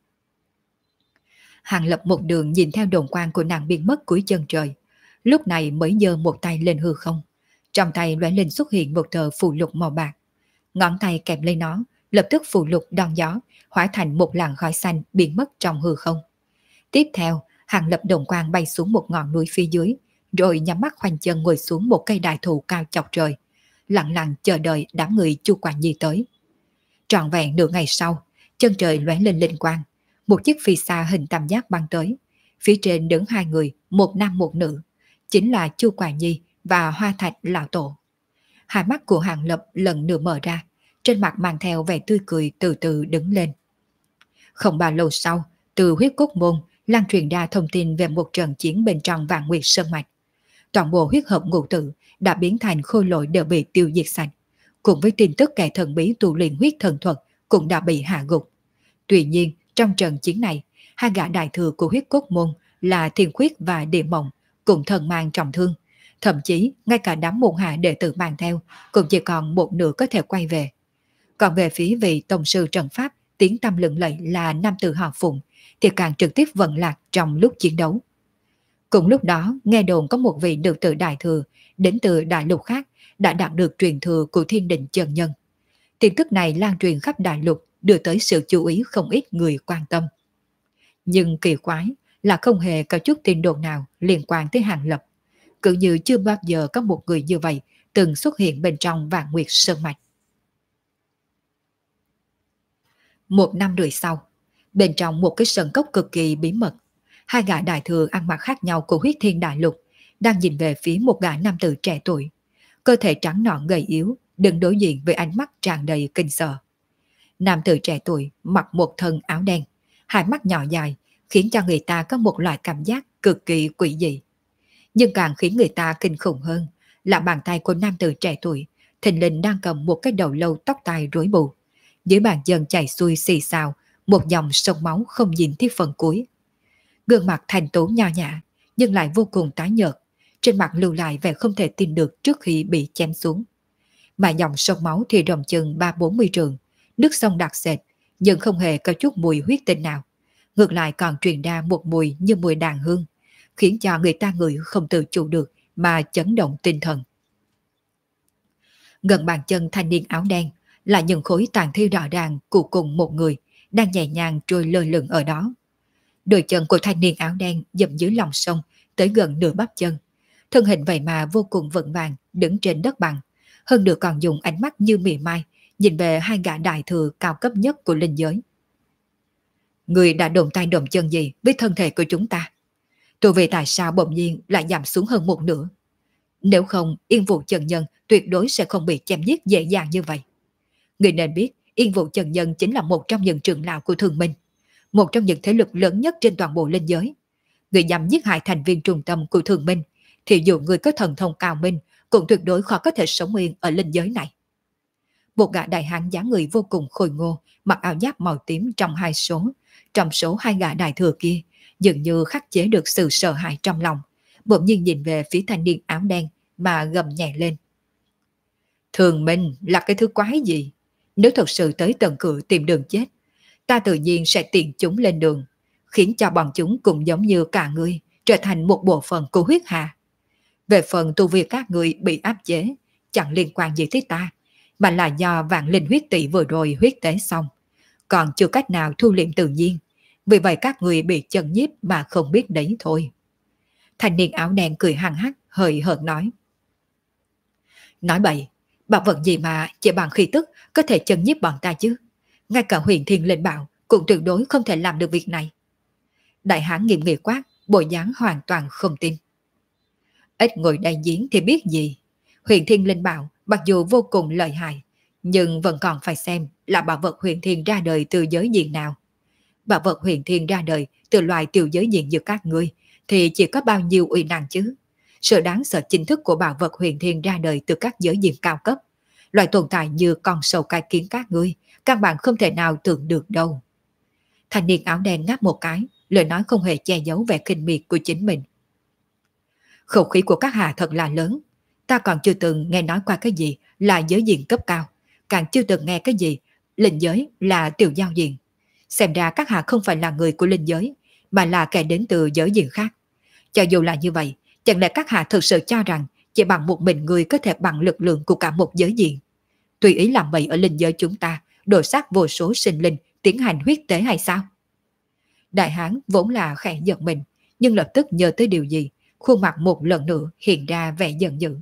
Hàng Lập một đường nhìn theo đồn quang của nàng biến mất cuối chân trời, lúc này mới giơ một tay lên hư không, trong tay lóe lên xuất hiện một tờ phù lục màu bạc, ngón tay kẹp lấy nó, lập tức phù lục đón gió, hóa thành một làn khói xanh biến mất trong hư không. Tiếp theo, Hàng Lập đồn quang bay xuống một ngọn núi phía dưới, rồi nhắm mắt khoanh chân ngồi xuống một cây đại thụ cao chọc trời, lặng lặng chờ đợi đám người Chu Quản Nhi tới. Trọn vẹn nửa ngày sau, chân trời lóe lên linh quang, một chiếc phi xa hình tam giác băng tới, phía trên đứng hai người, một nam một nữ, chính là Chu Quản Nhi và Hoa Thạch lão tổ. Hai mắt của Hàng Lập lần nữa mở ra, trên mặt mang theo vẻ tươi cười từ từ đứng lên. Không bao lâu sau, từ huyết cốt môn lan truyền ra thông tin về một trận chiến bên trong Vạn Nguyệt Sơn Mạch. Toàn bộ huyết hợp ngũ tử đã biến thành khôi lỗi đều bị tiêu diệt sạch, cùng với tin tức kẻ thần bí tu luyện huyết thần thuật cũng đã bị hạ gục. Tuy nhiên, trong trận chiến này, hai gã đại thừa của huyết cốt môn là Thiên Khuyết và Địa Mộng cũng thân mang trọng thương. Thậm chí, ngay cả đám môn hạ đệ tử mang theo cũng chỉ còn một nửa có thể quay về. Còn về phía vị tổng sư trận pháp tiếng tăm lừng lẫy là nam tử họ Phụng thì càng trực tiếp vận lạc trong lúc chiến đấu. Cùng lúc đó, nghe đồn có một vị nữ tử đại thừa đến từ đại lục khác đã đạt được truyền thừa của Thiên Định chân nhân. Tin tức này lan truyền khắp đại lục, đưa tới sự chú ý không ít người quan tâm. Nhưng kỳ quái là không hề có chút tin đồn nào liên quan tới Hàng Lập. Cứ như chưa bao giờ có một người như vậy từng xuất hiện bên trong Vạn Nguyệt Sơn Mạch. Một năm rưỡi sau, bên trong một cái sân cốc cực kỳ bí mật, hai gã đại thừa ăn mặc khác nhau của huyết thiên đại lục đang nhìn về phía một gã nam tử trẻ tuổi, cơ thể trắng nõn gầy yếu, đứng đối diện với ánh mắt tràn đầy kinh sợ. Nam tử trẻ tuổi mặc một thân áo đen, hai mắt nhỏ dài, khiến cho người ta có một loại cảm giác cực kỳ quỷ dị. Nhưng càng khiến người ta kinh khủng hơn là bàn tay của nam tử trẻ tuổi thình lình đang cầm một cái đầu lâu tóc tai rối bù, dưới bàn chân chảy xuôi xì xào một dòng sông máu không nhìn thấy phần cuối. Gương mặt thành tú nho nhã nhưng lại vô cùng tái nhợt, trên mặt lưu lại vẻ không thể tin được trước khi bị chém xuống. Mà dòng sông máu thì rộng chừng 30-40 trượng, nước sông đặc sệt nhưng không hề có chút mùi huyết tinh nào, ngược lại còn truyền ra một mùi như mùi đàn hương, khiến cho người ta ngửi không tự chủ được mà chấn động tinh thần. Gần bàn chân thanh niên áo đen là những khối tàn thi rõ ràng của cùng một người đang nhẹ nhàng trôi lơ lửng ở đó. Đôi chân của thanh niên áo đen dậm dưới lòng sông tới gần nửa bắp chân, thân hình vậy mà vô cùng vững vàng đứng trên đất bằng, hơn nữa còn dùng ánh mắt như mỉa mai nhìn về hai gã đại thừa cao cấp nhất của linh giới. Người đã đụng tay đụng chân gì với thân thể của chúng ta? Tôi vì tại sao bỗng nhiên lại giảm xuống hơn một nửa? Nếu không, Yên Vũ chân nhân tuyệt đối sẽ không bị chém giết dễ dàng như vậy. Người nên biết, Yên Vũ chân nhân chính là một trong những trưởng lão của Thương Minh, một trong những thế lực lớn nhất trên toàn bộ linh giới. Người dám giết hại thành viên trung tâm của Thương Minh, thì dù người có thần thông cao minh, cũng tuyệt đối khó có thể sống yên ở linh giới này. Một gã đại hán dáng người vô cùng khôi ngô, mặc áo giáp màu tím trong số hai gã đại thừa kia, dường như khắc chế được sự sợ hãi trong lòng, bỗng nhiên nhìn về phía thanh niên áo đen mà gầm nhẹ lên. Thường Minh là cái thứ quái gì? Nếu thật sự tới tận cửa tìm đường chết, ta tự nhiên sẽ tiện chúng lên đường, khiến cho bọn chúng cũng giống như cả ngươi, trở thành một bộ phận của huyết hà. Về phần tu vi các ngươi bị áp chế, chẳng liên quan gì tới ta, mà là do vạn linh huyết tỷ vừa rồi huyết tế xong, còn chưa cách nào thu liệm tự nhiên, vì vậy các người bị chấn nhiếp mà không biết đấy thôi. Thanh niên áo đen cười hăng hắc, hơi hợt nói. Nói bậy, bảo vật gì mà chỉ bằng khí tức có thể chấn nhiếp bọn ta chứ? Ngay cả huyền thiên linh bảo cũng tuyệt đối không thể làm được việc này. Đại hán nghiêm nghị quát, bộ dáng hoàn toàn không tin. Ít người đại diễn thì biết gì. Huyền Thiên Linh Bảo mặc dù vô cùng lợi hại, nhưng vẫn còn phải xem là bảo vật huyền thiên ra đời từ giới diện nào. Bảo vật huyền thiên ra đời từ loài tiểu giới diện như các ngươi thì chỉ có bao nhiêu uy năng chứ. Sự đáng sợ chính thức của bảo vật huyền thiên ra đời từ các giới diện cao cấp. Loại tồn tại như con sâu cái kiến các ngươi, căn bản không thể nào tưởng được đâu. Thanh niên áo đen ngáp một cái, lời nói không hề che giấu vẻ kinh miệt của chính mình. Khẩu khí của các hạ thật là lớn. Ta còn chưa từng nghe nói qua cái gì là giới diện cấp cao, càng chưa từng nghe cái gì linh giới là tiểu giao diện. Xem ra các hạ không phải là người của linh giới, mà là kẻ đến từ giới diện khác. Cho dù là như vậy, chẳng lẽ các hạ thực sự cho rằng chỉ bằng một mình người có thể bằng lực lượng của cả một giới diện? Tùy ý làm bậy ở linh giới chúng ta, đổ sát vô số sinh linh, tiến hành huyết tế hay sao? Đại hán vốn là khẽ giật mình, nhưng lập tức nhớ tới điều gì, khuôn mặt một lần nữa hiện ra vẻ giận dữ.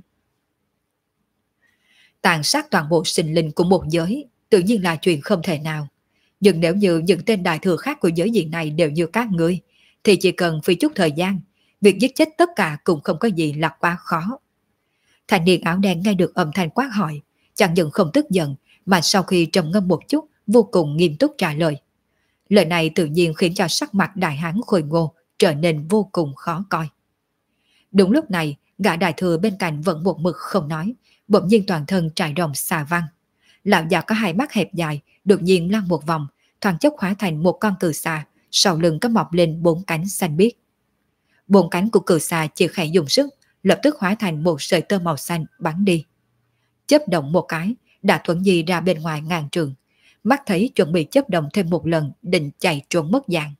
Tàn sát toàn bộ sinh linh của một giới tự nhiên là chuyện không thể nào. Nhưng nếu như những tên đại thừa khác của giới diện này đều như các ngươi, thì chỉ cần phí chút thời gian, việc giết chết tất cả cũng không có gì là quá khó. Thanh niên áo đen nghe được âm thanh quát hỏi, chẳng những không tức giận, mà sau khi trầm ngâm một chút, vô cùng nghiêm túc trả lời. Lời này tự nhiên khiến cho sắc mặt đại hán khôi ngô trở nên vô cùng khó coi. Đúng lúc này, gã đại thừa bên cạnh vẫn một mực không nói, bỗng nhiên toàn thân trải rộng xà văng. Lão già có hai mắt hẹp dài, đột nhiên lăn một vòng, thoáng chốc hóa thành một con cừu xà, sau lưng có mọc lên bốn cánh xanh biếc. Bốn cánh của cừu xà chỉ khẽ dùng sức, lập tức hóa thành một sợi tơ màu xanh bắn đi. Chớp động một cái, đã thuận di ra bên ngoài ngàn trường. Mắt thấy chuẩn bị chớp động thêm một lần, định chạy trốn mất dạng.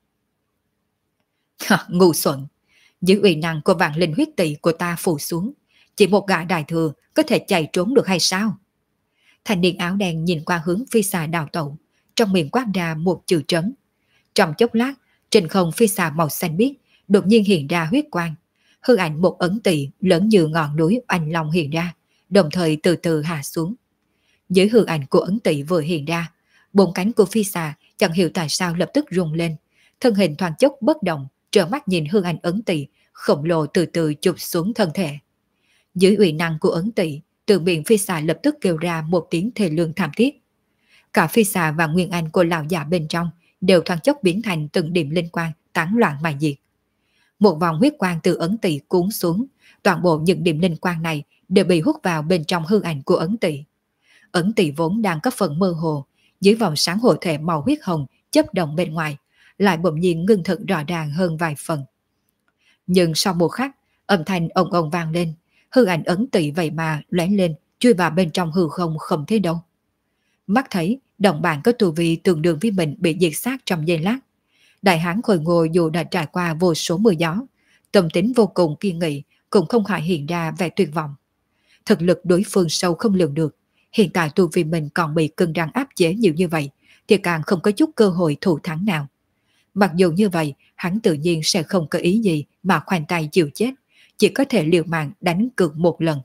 Ngu xuẩn! Dưới uy năng của vạn linh huyết tỵ của ta phủ xuống, chỉ một gã đại thừa có thể chạy trốn được hay sao? Thanh niên áo đen nhìn qua hướng phi xà đào tẩu, trong miệng quát ra một chữ trấn. Trong chốc lát, trên không phi xà màu xanh biếc đột nhiên hiện ra huyết quang, hư ảnh một ấn tỵ lớn như ngọn núi oanh long hiện ra, đồng thời từ từ hạ xuống. Dưới hư ảnh của ấn tỵ vừa hiện ra, bốn cánh của phi xà chẳng hiểu tại sao lập tức rung lên, thân hình thoáng chốc bất động, trợn mắt nhìn hư ảnh ấn tỵ khổng lồ từ từ chụp xuống thân thể. Dưới uy năng của ấn tỵ, từ miệng phi xà lập tức kêu ra một tiếng thê lương thảm thiết. Cả phi xà và nguyên anh của lão già bên trong đều thoáng chốc biến thành từng điểm linh quang tán loạn mà diệt. Một vòng huyết quang từ ấn tỵ cuốn xuống, toàn bộ những điểm linh quang này đều bị hút vào bên trong hư ảnh của ấn tỵ. Ấn tỵ vốn đang có phần mơ hồ, dưới vòng sáng hộ thể màu huyết hồng chớp động bên ngoài, lại bỗng nhiên ngưng thực rõ ràng hơn vài phần. Nhưng sau một khắc, âm thanh ong ong vang lên, hư ảnh ấn tỵ vậy mà lóe lên, chui vào bên trong hư không thấy đâu. Mắt thấy đồng bạn có tu vi tương đương với mình bị diệt sát trong giây lát. Đại hán khôi ngô dù đã trải qua vô số mưa gió, tâm tính vô cùng kiên nghị, cũng không khỏi hiện ra vẻ tuyệt vọng. Thực lực đối phương sâu không lường được, hiện tại tu vi mình còn bị cứng rắn áp chế nhiều như vậy, thì càng không có chút cơ hội thủ thắng nào. Mặc dù như vậy, hắn tự nhiên sẽ không có ý gì mà khoanh tay chịu chết, chỉ có thể liều mạng đánh cược một lần.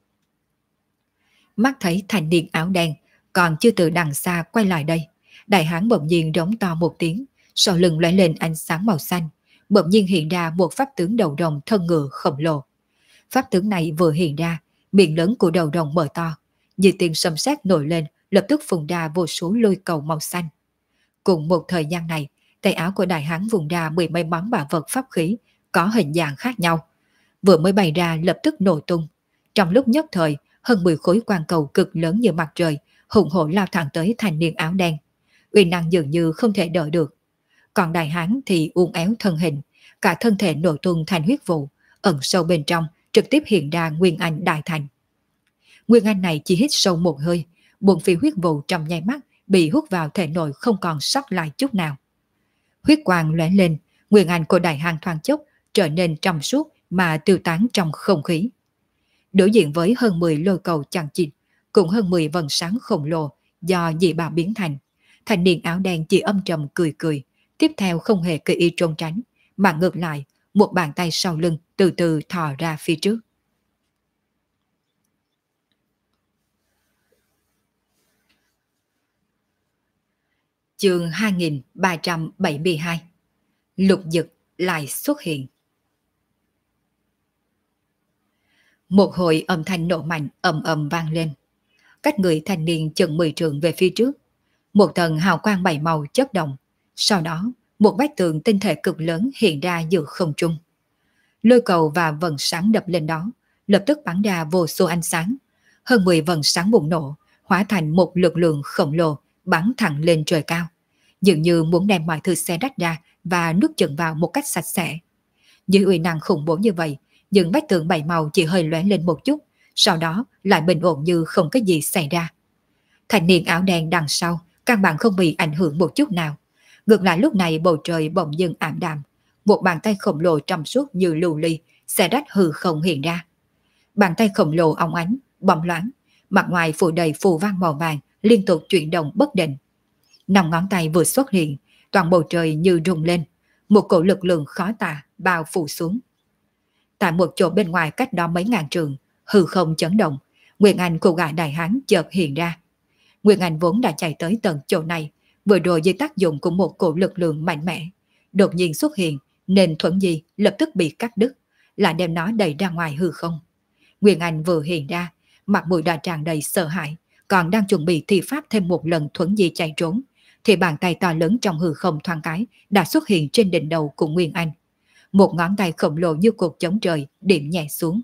Mắt thấy thanh niên áo đen còn chưa từ đằng xa quay lại đây, đại hán bỗng nhiên rống to một tiếng, sau lưng lóe lên ánh sáng màu xanh, bỗng nhiên hiện ra một pháp tướng đầu rồng thân ngựa khổng lồ. Pháp tướng này vừa hiện ra, miệng lớn của đầu rồng mở to, như tiếng sấm sét nổi lên, lập tức phun ra vô số lôi cầu màu xanh. Cùng một thời gian này, tay áo của đại hán vùng ra mười mấy món bảo vật pháp khí có hình dạng khác nhau, vừa mới bày ra lập tức nổ tung. Trong lúc nhất thời, hơn 10 khối quang cầu cực lớn như mặt trời hùng hổ lao thẳng tới thanh niên áo đen. Uy năng dường như không thể đỡ được. Còn đại hán thì uốn éo thân hình, cả thân thể nổ tung thành huyết vụ, ẩn sâu bên trong trực tiếp hiện ra nguyên anh đại thành. Nguyên anh này chỉ hít sâu một hơi, buồn phi huyết vụ trong nháy mắt bị hút vào thể nội không còn sót lại chút nào. Huyết quang lóe lên, nguyên anh của đại hán thoáng chốc trở nên trong suốt mà tiêu tán trong không khí. Đối diện với hơn 10 lôi cầu chằng chịt, cùng hơn 10 vầng sáng khổng lồ do dị bào biến thành, thanh niên áo đen chỉ âm trầm cười cười, tiếp theo không hề cơ ý trốn tránh, mà ngược lại, một bàn tay sau lưng từ từ thò ra phía trước. Chương 2372. Lục Dực lại xuất hiện. Một hồi âm thanh nổ mạnh ầm ầm vang lên. Cách người thanh niên chừng 10 trượng về phía trước, một tầng hào quang bảy màu chớp động. Sau đó, một vách tường tinh thể cực lớn hiện ra giữa không trung. Lôi cầu và vầng sáng đập lên đó, lập tức bắn ra vô số ánh sáng. Hơn 10 vầng sáng bùng nổ, hóa thành một lực lượng khổng lồ bắn thẳng lên trời cao, dường như muốn đem mọi thứ xé rách ra và nuốt chửng vào một cách sạch sẽ. Dưới uy năng khủng bố như vậy, những vách tường bảy màu chỉ hơi lóe lên một chút, sau đó lại bình ổn như không có gì xảy ra. Thanh niên áo đen đằng sau căn bản không bị ảnh hưởng một chút nào. Ngược lại lúc này bầu trời bỗng dưng ảm đạm, một bàn tay khổng lồ trong suốt như lưu ly xé rách hư không hiện ra. Bàn tay khổng lồ óng ánh, bóng loáng, mặt ngoài phủ đầy phù văn màu vàng liên tục chuyển động bất định. Năm ngón tay vừa xuất hiện, toàn bầu trời như rung lên, một cổ lực lượng khó tả bao phủ xuống. Tại một chỗ bên ngoài cách đó mấy ngàn trượng, hư không chấn động, Nguyên Anh cô gái đại hán chợt hiện ra. Nguyên Anh vốn đã chạy tới tận chỗ này, vừa rồi dưới tác dụng của một cổ lực lượng mạnh mẽ, đột nhiên xuất hiện nên thuẫn gì lập tức bị cắt đứt, lại đem nó đẩy ra ngoài hư không. Nguyên Anh vừa hiện ra, mặt mũi đã tràn đầy sợ hãi, còn đang chuẩn bị thi pháp thêm một lần thuẫn di chạy trốn, thì bàn tay to lớn trong hư không thoáng cái đã xuất hiện trên đỉnh đầu của Nguyên Anh. Một ngón tay khổng lồ như cột chống trời điểm nhẹ xuống.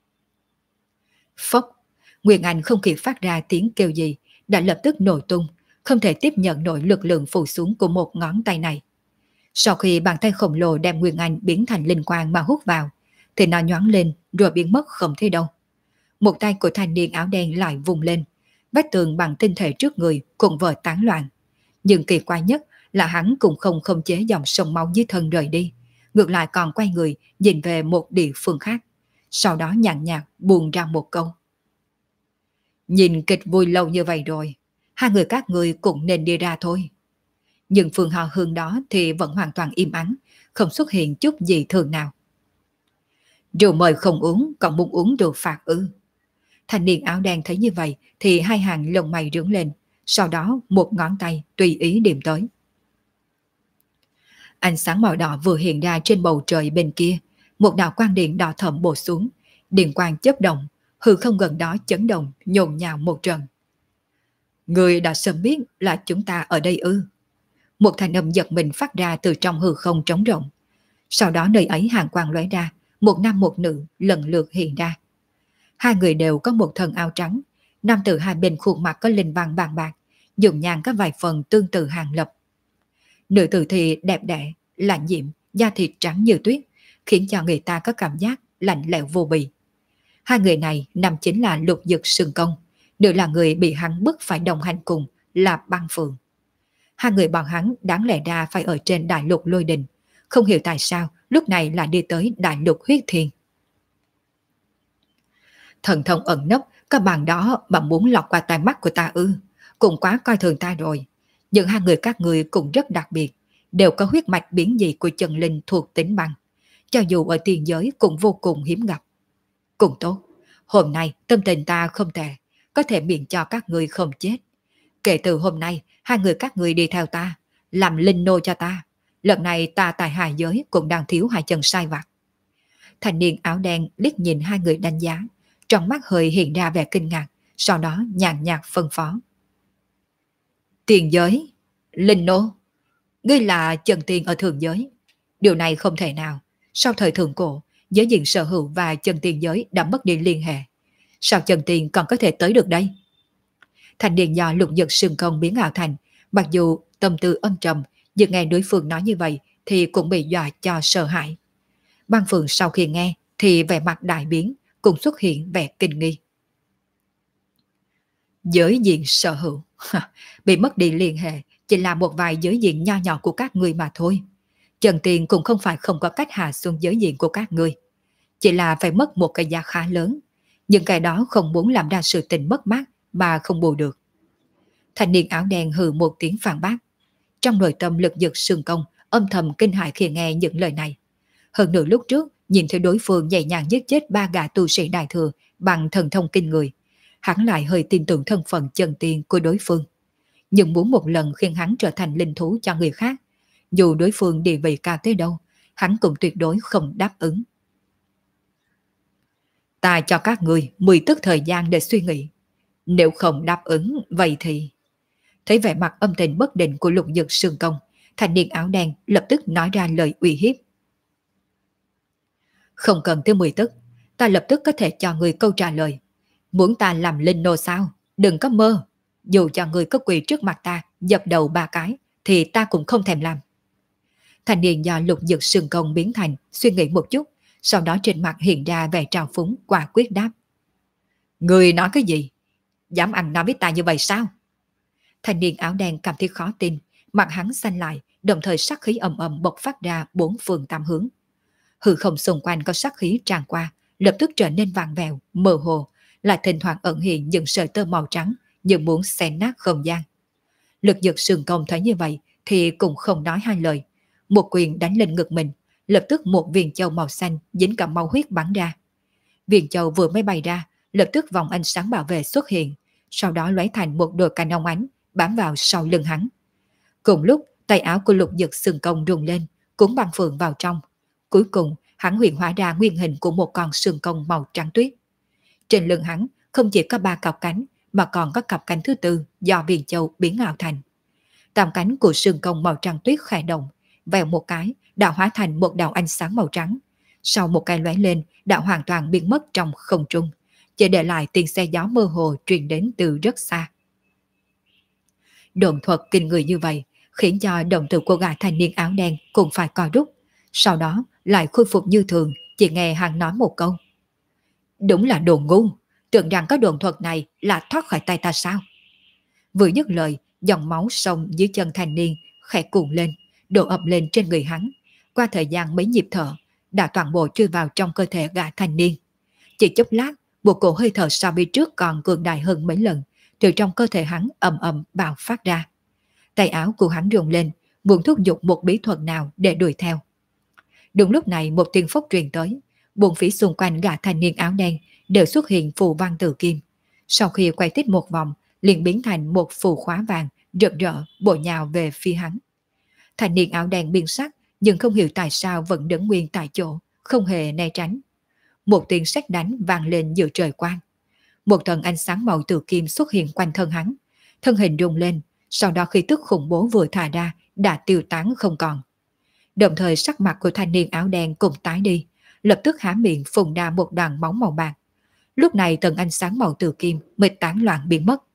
Phốc! Nguyên Anh không kịp phát ra tiếng kêu gì, đã lập tức nổ tung, không thể tiếp nhận nổi lực lượng phủ xuống của một ngón tay này. Sau khi bàn tay khổng lồ đem Nguyên Anh biến thành linh quang mà hút vào, thì nó nhoáng lên rồi biến mất không thấy đâu. Một tay của thanh niên áo đen lại vùng lên, vách tường bằng tinh thể trước người cũng vỡ tán loạn. Nhưng kỳ quái nhất là hắn cũng không khống chế dòng sông máu dưới thân rời đi, ngược lại còn quay người nhìn về một địa phương khác, sau đó nhàn nhạt buông ra một câu: nhìn kịch vui lâu như vậy rồi, hai người các ngươi cũng nên đi ra thôi. Nhưng phường họ Hương đó thì vẫn hoàn toàn im ắng, không xuất hiện chút gì thường nào. Rượu mời không uống, còn muốn uống rượu phạt ư? Thanh niên áo đen thấy như vậy thì hai hàng lông mày rướng lên, sau đó một ngón tay tùy ý điểm tới. Ánh sáng màu đỏ vừa hiện ra trên bầu trời bên kia, một đạo quang điện đỏ thẫm bổ xuống, điện quang chớp động, hư không gần đó chấn động nhồn nhào một trận. Người đã sớm biết là chúng ta ở đây ư? Một thanh âm giật mình phát ra từ trong hư không trống rộng. Sau đó nơi ấy hàng quang lóe ra, một nam một nữ lần lượt hiện ra. Hai người đều có một thân áo trắng, nam tử hai bên khuôn mặt có linh văn vàng bạc, dùng nhan có vài phần tương tự Hàng Lập. Nữ tử thì đẹp đẽ, lạnh diễm, da thịt trắng như tuyết, khiến cho người ta có cảm giác lạnh lẽo vô bì. Hai người này nam chính là Lục Dực Sừng Công, nữ là người bị hắn bức phải đồng hành cùng là Băng Phượng. Hai người bọn hắn đáng lẽ ra phải ở trên đại lục Lôi Đình, không hiểu tại sao lúc này lại đi tới đại lục Huyết Thiên. Thần thông ẩn nấp, các bạn đó mà muốn lọt qua tai mắt của ta ư? Cũng quá coi thường ta rồi. Nhưng hai người các người cũng rất đặc biệt, đều có huyết mạch biến dị của chân linh thuộc tính băng. Cho dù ở tiền giới cũng vô cùng hiếm gặp. Cũng tốt, hôm nay tâm tình ta không tệ, có thể miễn cho các người không chết. Kể từ hôm nay, hai người các người đi theo ta, làm linh nô cho ta. Lần này ta tại Hà Giới cũng đang thiếu hai chân sai vặt. Thanh niên áo đen liếc nhìn hai người đánh giá, trong mắt hơi hiện ra vẻ kinh ngạc, sau đó nhàn nhạt phân phó. Tiền giới, linh nô, ngươi là chân tiên ở thường giới. Điều này không thể nào, sau thời thượng cổ, giới diện sở hữu và chân tiên giới đã mất đi liên hệ. Sao chân tiên còn có thể tới được đây? Thanh niên do Lục Dực Sừng Công biến ảo thành, mặc dù tâm tư âm trầm, nhưng nghe đối phương nói như vậy thì cũng bị dọa cho sợ hãi. Băng Phượng sau khi nghe thì vẻ mặt đại biến, cũng xuất hiện vẻ kinh nghi. Giới diện sở hữu, bị mất đi liên hệ chỉ là một vài giới diện nho nhỏ của các ngươi mà thôi. Trần Tiền cũng không phải không có cách hạ xuống giới diện của các ngươi, chỉ là phải mất một cái giá khá lớn, nhưng cái đó không muốn làm ra sự tình mất mát mà không bù được. Thanh niên áo đen hừ một tiếng phản bác. Trong nội tâm Lục Dực Sừng Công âm thầm kinh hãi khi nghe những lời này. Hơn nữa lúc trước nhìn thấy đối phương nhẹ nhàng giết chết ba gã tu sĩ đại thừa bằng thần thông kinh người, hắn lại hơi tin tưởng thân phận chân tiên của đối phương. nhưng muốn một lần khiến hắn trở thành linh thú cho người khác, dù đối phương địa vị cao tới đâu, hắn cũng tuyệt đối không đáp ứng. Ta cho các người 10 tức thời gian để suy nghĩ. Nếu không đáp ứng, vậy thì... Thấy vẻ mặt âm tình bất định của Lục Dực Sương Công, thanh niên áo đen lập tức nói ra lời uy hiếp. Không cần tới 10 tức, ta lập tức có thể cho người câu trả lời. Muốn ta làm linh nô sao? Đừng có mơ. Dù cho người có quỳ trước mặt ta, dập đầu 3 cái, thì ta cũng không thèm làm. Thanh niên do Lục Dực Sương Công biến thành, suy nghĩ một chút, sau đó trên mặt hiện ra vẻ trào phúng quả quyết đáp. Người nói cái gì? Dám ăn nói với ta như vậy sao? Thanh niên áo đen cảm thấy khó tin, mặt hắn xanh lại, đồng thời sát khí ầm ầm bộc phát ra 4 phương tám hướng. Hư không xung quanh có sát khí tràn qua, lập tức trở nên vàng vẹo, mơ hồ, lại thỉnh thoảng ẩn hiện những sợi tơ màu trắng, như muốn xé nát không gian. Lực Dực Sương Công thấy như vậy thì cũng không nói hai lời, một quyền đánh lên ngực mình, lập tức một viên châu màu xanh dính cả máu huyết bắn ra. Viên châu vừa mới bay ra, lập tức vòng ánh sáng bảo vệ xuất hiện, sau đó lóe thành một đôi cánh óng ánh bám vào sau lưng hắn. Cùng lúc, tay áo của Lục Dực Sương Công rung lên, cuốn băng phượng vào trong. Cuối cùng, hắn huyền hóa ra nguyên hình của một con sương công màu trắng tuyết. Trên lưng hắn không chỉ có 3 cặp cánh, mà còn có cặp cánh thứ tư do viên châu biến ảo thành. Tam cánh của sương công màu trắng tuyết khẽ động, vèo một cái đã hóa thành một đạo ánh sáng màu trắng. Sau một cái lóe lên đã hoàn toàn biến mất trong không trung, chỉ để lại tiếng xe gió mơ hồ truyền đến từ rất xa. Độn thuật kinh người như vậy khiến cho đồng tử của gã thanh niên áo đen cũng phải co rút, sau đó lại khôi phục như thường, chỉ nghe hắn nói một câu. Đúng là đồ ngu, tưởng rằng có độn thuật này là thoát khỏi tay ta sao? Vừa dứt lời, dòng máu sông dưới chân thanh niên khẽ cuộn lên, đổ ập lên trên người hắn. Qua thời gian mấy nhịp thở, đã toàn bộ chui vào trong cơ thể gã thanh niên. Chỉ chốc lát, một cổ hơi thở so với trước còn cường đại hơn mấy lần, từ trong cơ thể hắn ầm ầm bạo phát ra. Tay áo của hắn rung lên, muốn thúc giục một bí thuật nào để đuổi theo. Đúng lúc này một tiếng phốc truyền tới, bốn phía xung quanh gã thanh niên áo đen đều xuất hiện phù văn tử kim. Sau khi quay tít một vòng, liền biến thành một phù khóa vàng rực rỡ bổ nhào về phía hắn. Thanh niên áo đen biến sắc, nhưng không hiểu tại sao vẫn đứng nguyên tại chỗ, không hề né tránh. Một tiếng sét đánh vang lên giữa trời quang. Một tầng ánh sáng màu tử kim xuất hiện quanh thân hắn, thân hình rung lên, sau đó khí tức khủng bố vừa thả ra đã tiêu tán không còn. Đồng thời sắc mặt của thanh niên áo đen cũng tái đi, lập tức há miệng phun ra một đoàn máu màu bạc. Lúc này tầng ánh sáng màu tử kim mới tán loạn biến mất.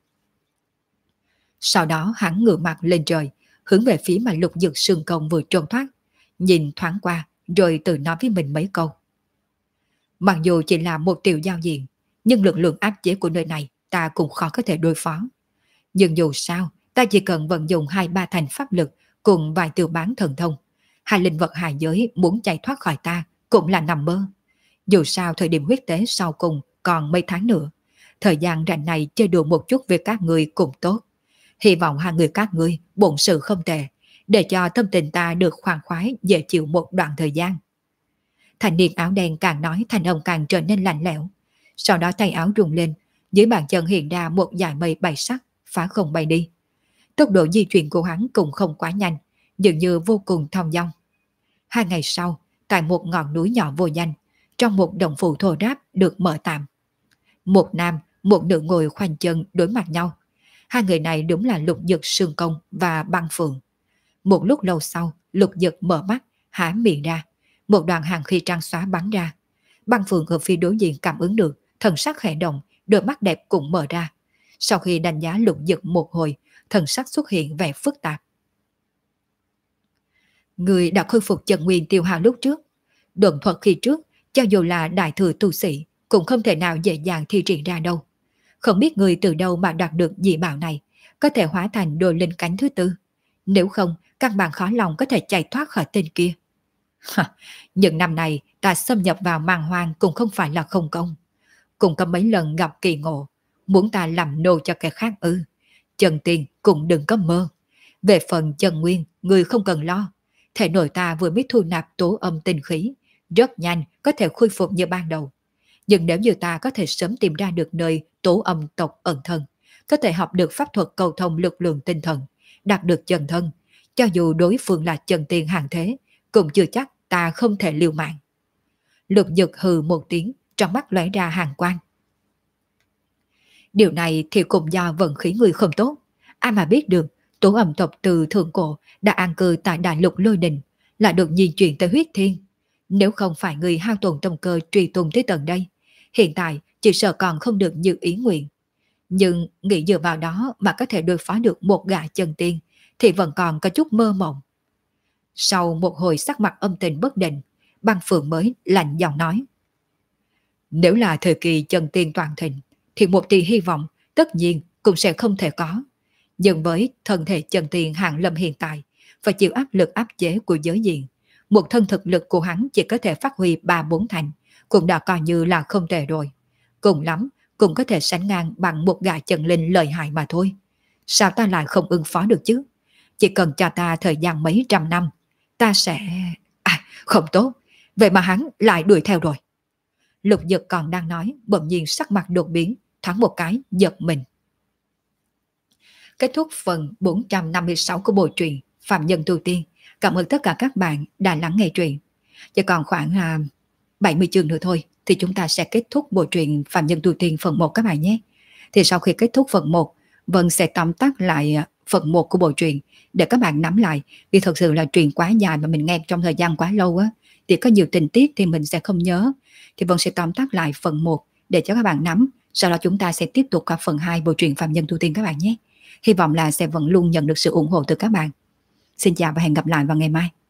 Sau đó hắn ngửa mặt lên trời, hướng về phía mà Lục Dực Sương Công vừa trốn thoát, nhìn thoáng qua rồi tự nói với mình mấy câu. Mặc dù chỉ là một tiểu giao diện, nhưng lực lượng áp chế của nơi này ta cũng khó có thể đối phó. Nhưng dù sao, ta chỉ cần vận dụng 2-3 thành pháp lực cùng vài tiểu bán thần thông. Hai linh vật hạ giới muốn chạy thoát khỏi ta cũng là nằm mơ. Dù sao thời điểm huyết tế sau cùng còn mấy tháng nữa. Thời gian rảnh này chơi đùa một chút với các người cũng tốt. Hy vọng hai người các ngươi bổn sự không tệ, để cho tâm tình ta được khoan khoái dễ chịu một đoạn thời gian. Thanh niên áo đen càng nói thanh âm càng trở nên lạnh lẽo. Sau đó tay áo rung lên, dưới bàn chân hiện ra một dải mây bảy sắc, phá không bay đi. Tốc độ di chuyển của hắn cũng không quá nhanh, dường như vô cùng thong dong. 2 ngày sau, tại một ngọn núi nhỏ vô danh, trong một động phủ thô ráp được mở tạm. Một nam, một nữ ngồi khoanh chân đối mặt nhau. Hai người này đúng là Lục Dực Sương Công và Băng Phượng. Một lúc lâu sau, Lục Dực mở mắt, há miệng ra. Một đoàn hàng khí trắng xóa bắn ra. Băng Phượng ở phía đối diện cảm ứng được, thần sắc khẽ động, đôi mắt đẹp cũng mở ra. Sau khi đánh giá Lục Dực một hồi, thần sắc xuất hiện vẻ phức tạp. Người đã khôi phục chân nguyên tiêu hao lúc trước. Độn thuật khi trước, cho dù là đại thừa tu sĩ, cũng không thể nào dễ dàng thi triển ra đâu. Không biết người từ đâu mà đạt được dị bảo này, có thể hóa thành đôi linh cánh thứ tư. Nếu không, các bạn khó lòng có thể chạy thoát khỏi tên kia. Những năm này, ta xâm nhập vào màng hoang cũng không phải là không công. Cũng có mấy lần gặp kỳ ngộ, muốn ta làm nô cho kẻ khác ư. Chân tiền cũng đừng có mơ. Về phần chân nguyên, người không cần lo. Thể nội ta vừa mới thu nạp tố âm tinh khí, rất nhanh có thể khôi phục như ban đầu. Nhưng nếu như ta có thể sớm tìm ra được nơi tố âm tộc ẩn thân, có thể học được pháp thuật cầu thông lực lượng tinh thần, đạt được chân thân. Cho dù đối phương là chân tiên hàng thế, cũng chưa chắc ta không thể liều mạng. Lục Dực hừ một tiếng, trong mắt lóe ra hàn quang. Điều này thì cũng do vận khí người không tốt. Ai mà biết được, tổ ẩm tộc từ thượng cổ đã an cư tại đại lục Lôi Đình, lại được di chuyển tới huyết thiên. Nếu không phải người hao tổn tâm cơ truy tung tới tận đây, hiện tại chỉ sợ còn không được như ý nguyện. Nhưng nghĩ dựa vào đó mà có thể đối phó được một gã chân tiên, thì vẫn còn có chút mơ mộng. Sau một hồi sắc mặt âm tình bất định, Băng Phượng mới lạnh giọng nói. Nếu là thời kỳ chân tiên toàn thịnh, thì một tia hy vọng tất nhiên cũng sẽ không thể có. Nhưng với thân thể chân tiên Hàng Lâm hiện tại, phải chịu áp lực áp chế của giới diện, một thân thực lực của hắn chỉ có thể phát huy 3-4 thành, cũng đã coi như là không tệ rồi. Cùng lắm, cũng có thể sánh ngang bằng một gã chân linh lợi hại mà thôi. Sao ta lại không ứng phó được chứ? Chỉ cần cho ta thời gian mấy trăm năm, ta sẽ... không tốt, vậy mà hắn lại đuổi theo rồi. Lục Dực còn đang nói, bỗng nhiên sắc mặt đột biến, thoáng một cái giật mình. Kết thúc phần 456 của bộ truyện Phạm Nhân Tu Tiên. Cảm ơn tất cả các bạn đã lắng nghe truyện. Chỉ còn khoảng 70 chương nữa thôi thì chúng ta sẽ kết thúc bộ truyện Phạm Nhân Tu Tiên phần 1 các bạn nhé. Thì sau khi kết thúc phần 1, Vân sẽ tóm tắt lại phần 1 của bộ truyện để các bạn nắm lại, vì thật sự là truyện quá dài mà mình nghe trong thời gian quá lâu á, thì có nhiều tình tiết thì mình sẽ không nhớ. Thì Vân sẽ tóm tắt lại phần 1 để cho các bạn nắm, sau đó chúng ta sẽ tiếp tục qua phần 2 bộ truyện Phạm Nhân Tu Tiên các bạn nhé. Hy vọng là sẽ vẫn luôn nhận được sự ủng hộ từ các bạn. Xin chào và hẹn gặp lại vào ngày mai.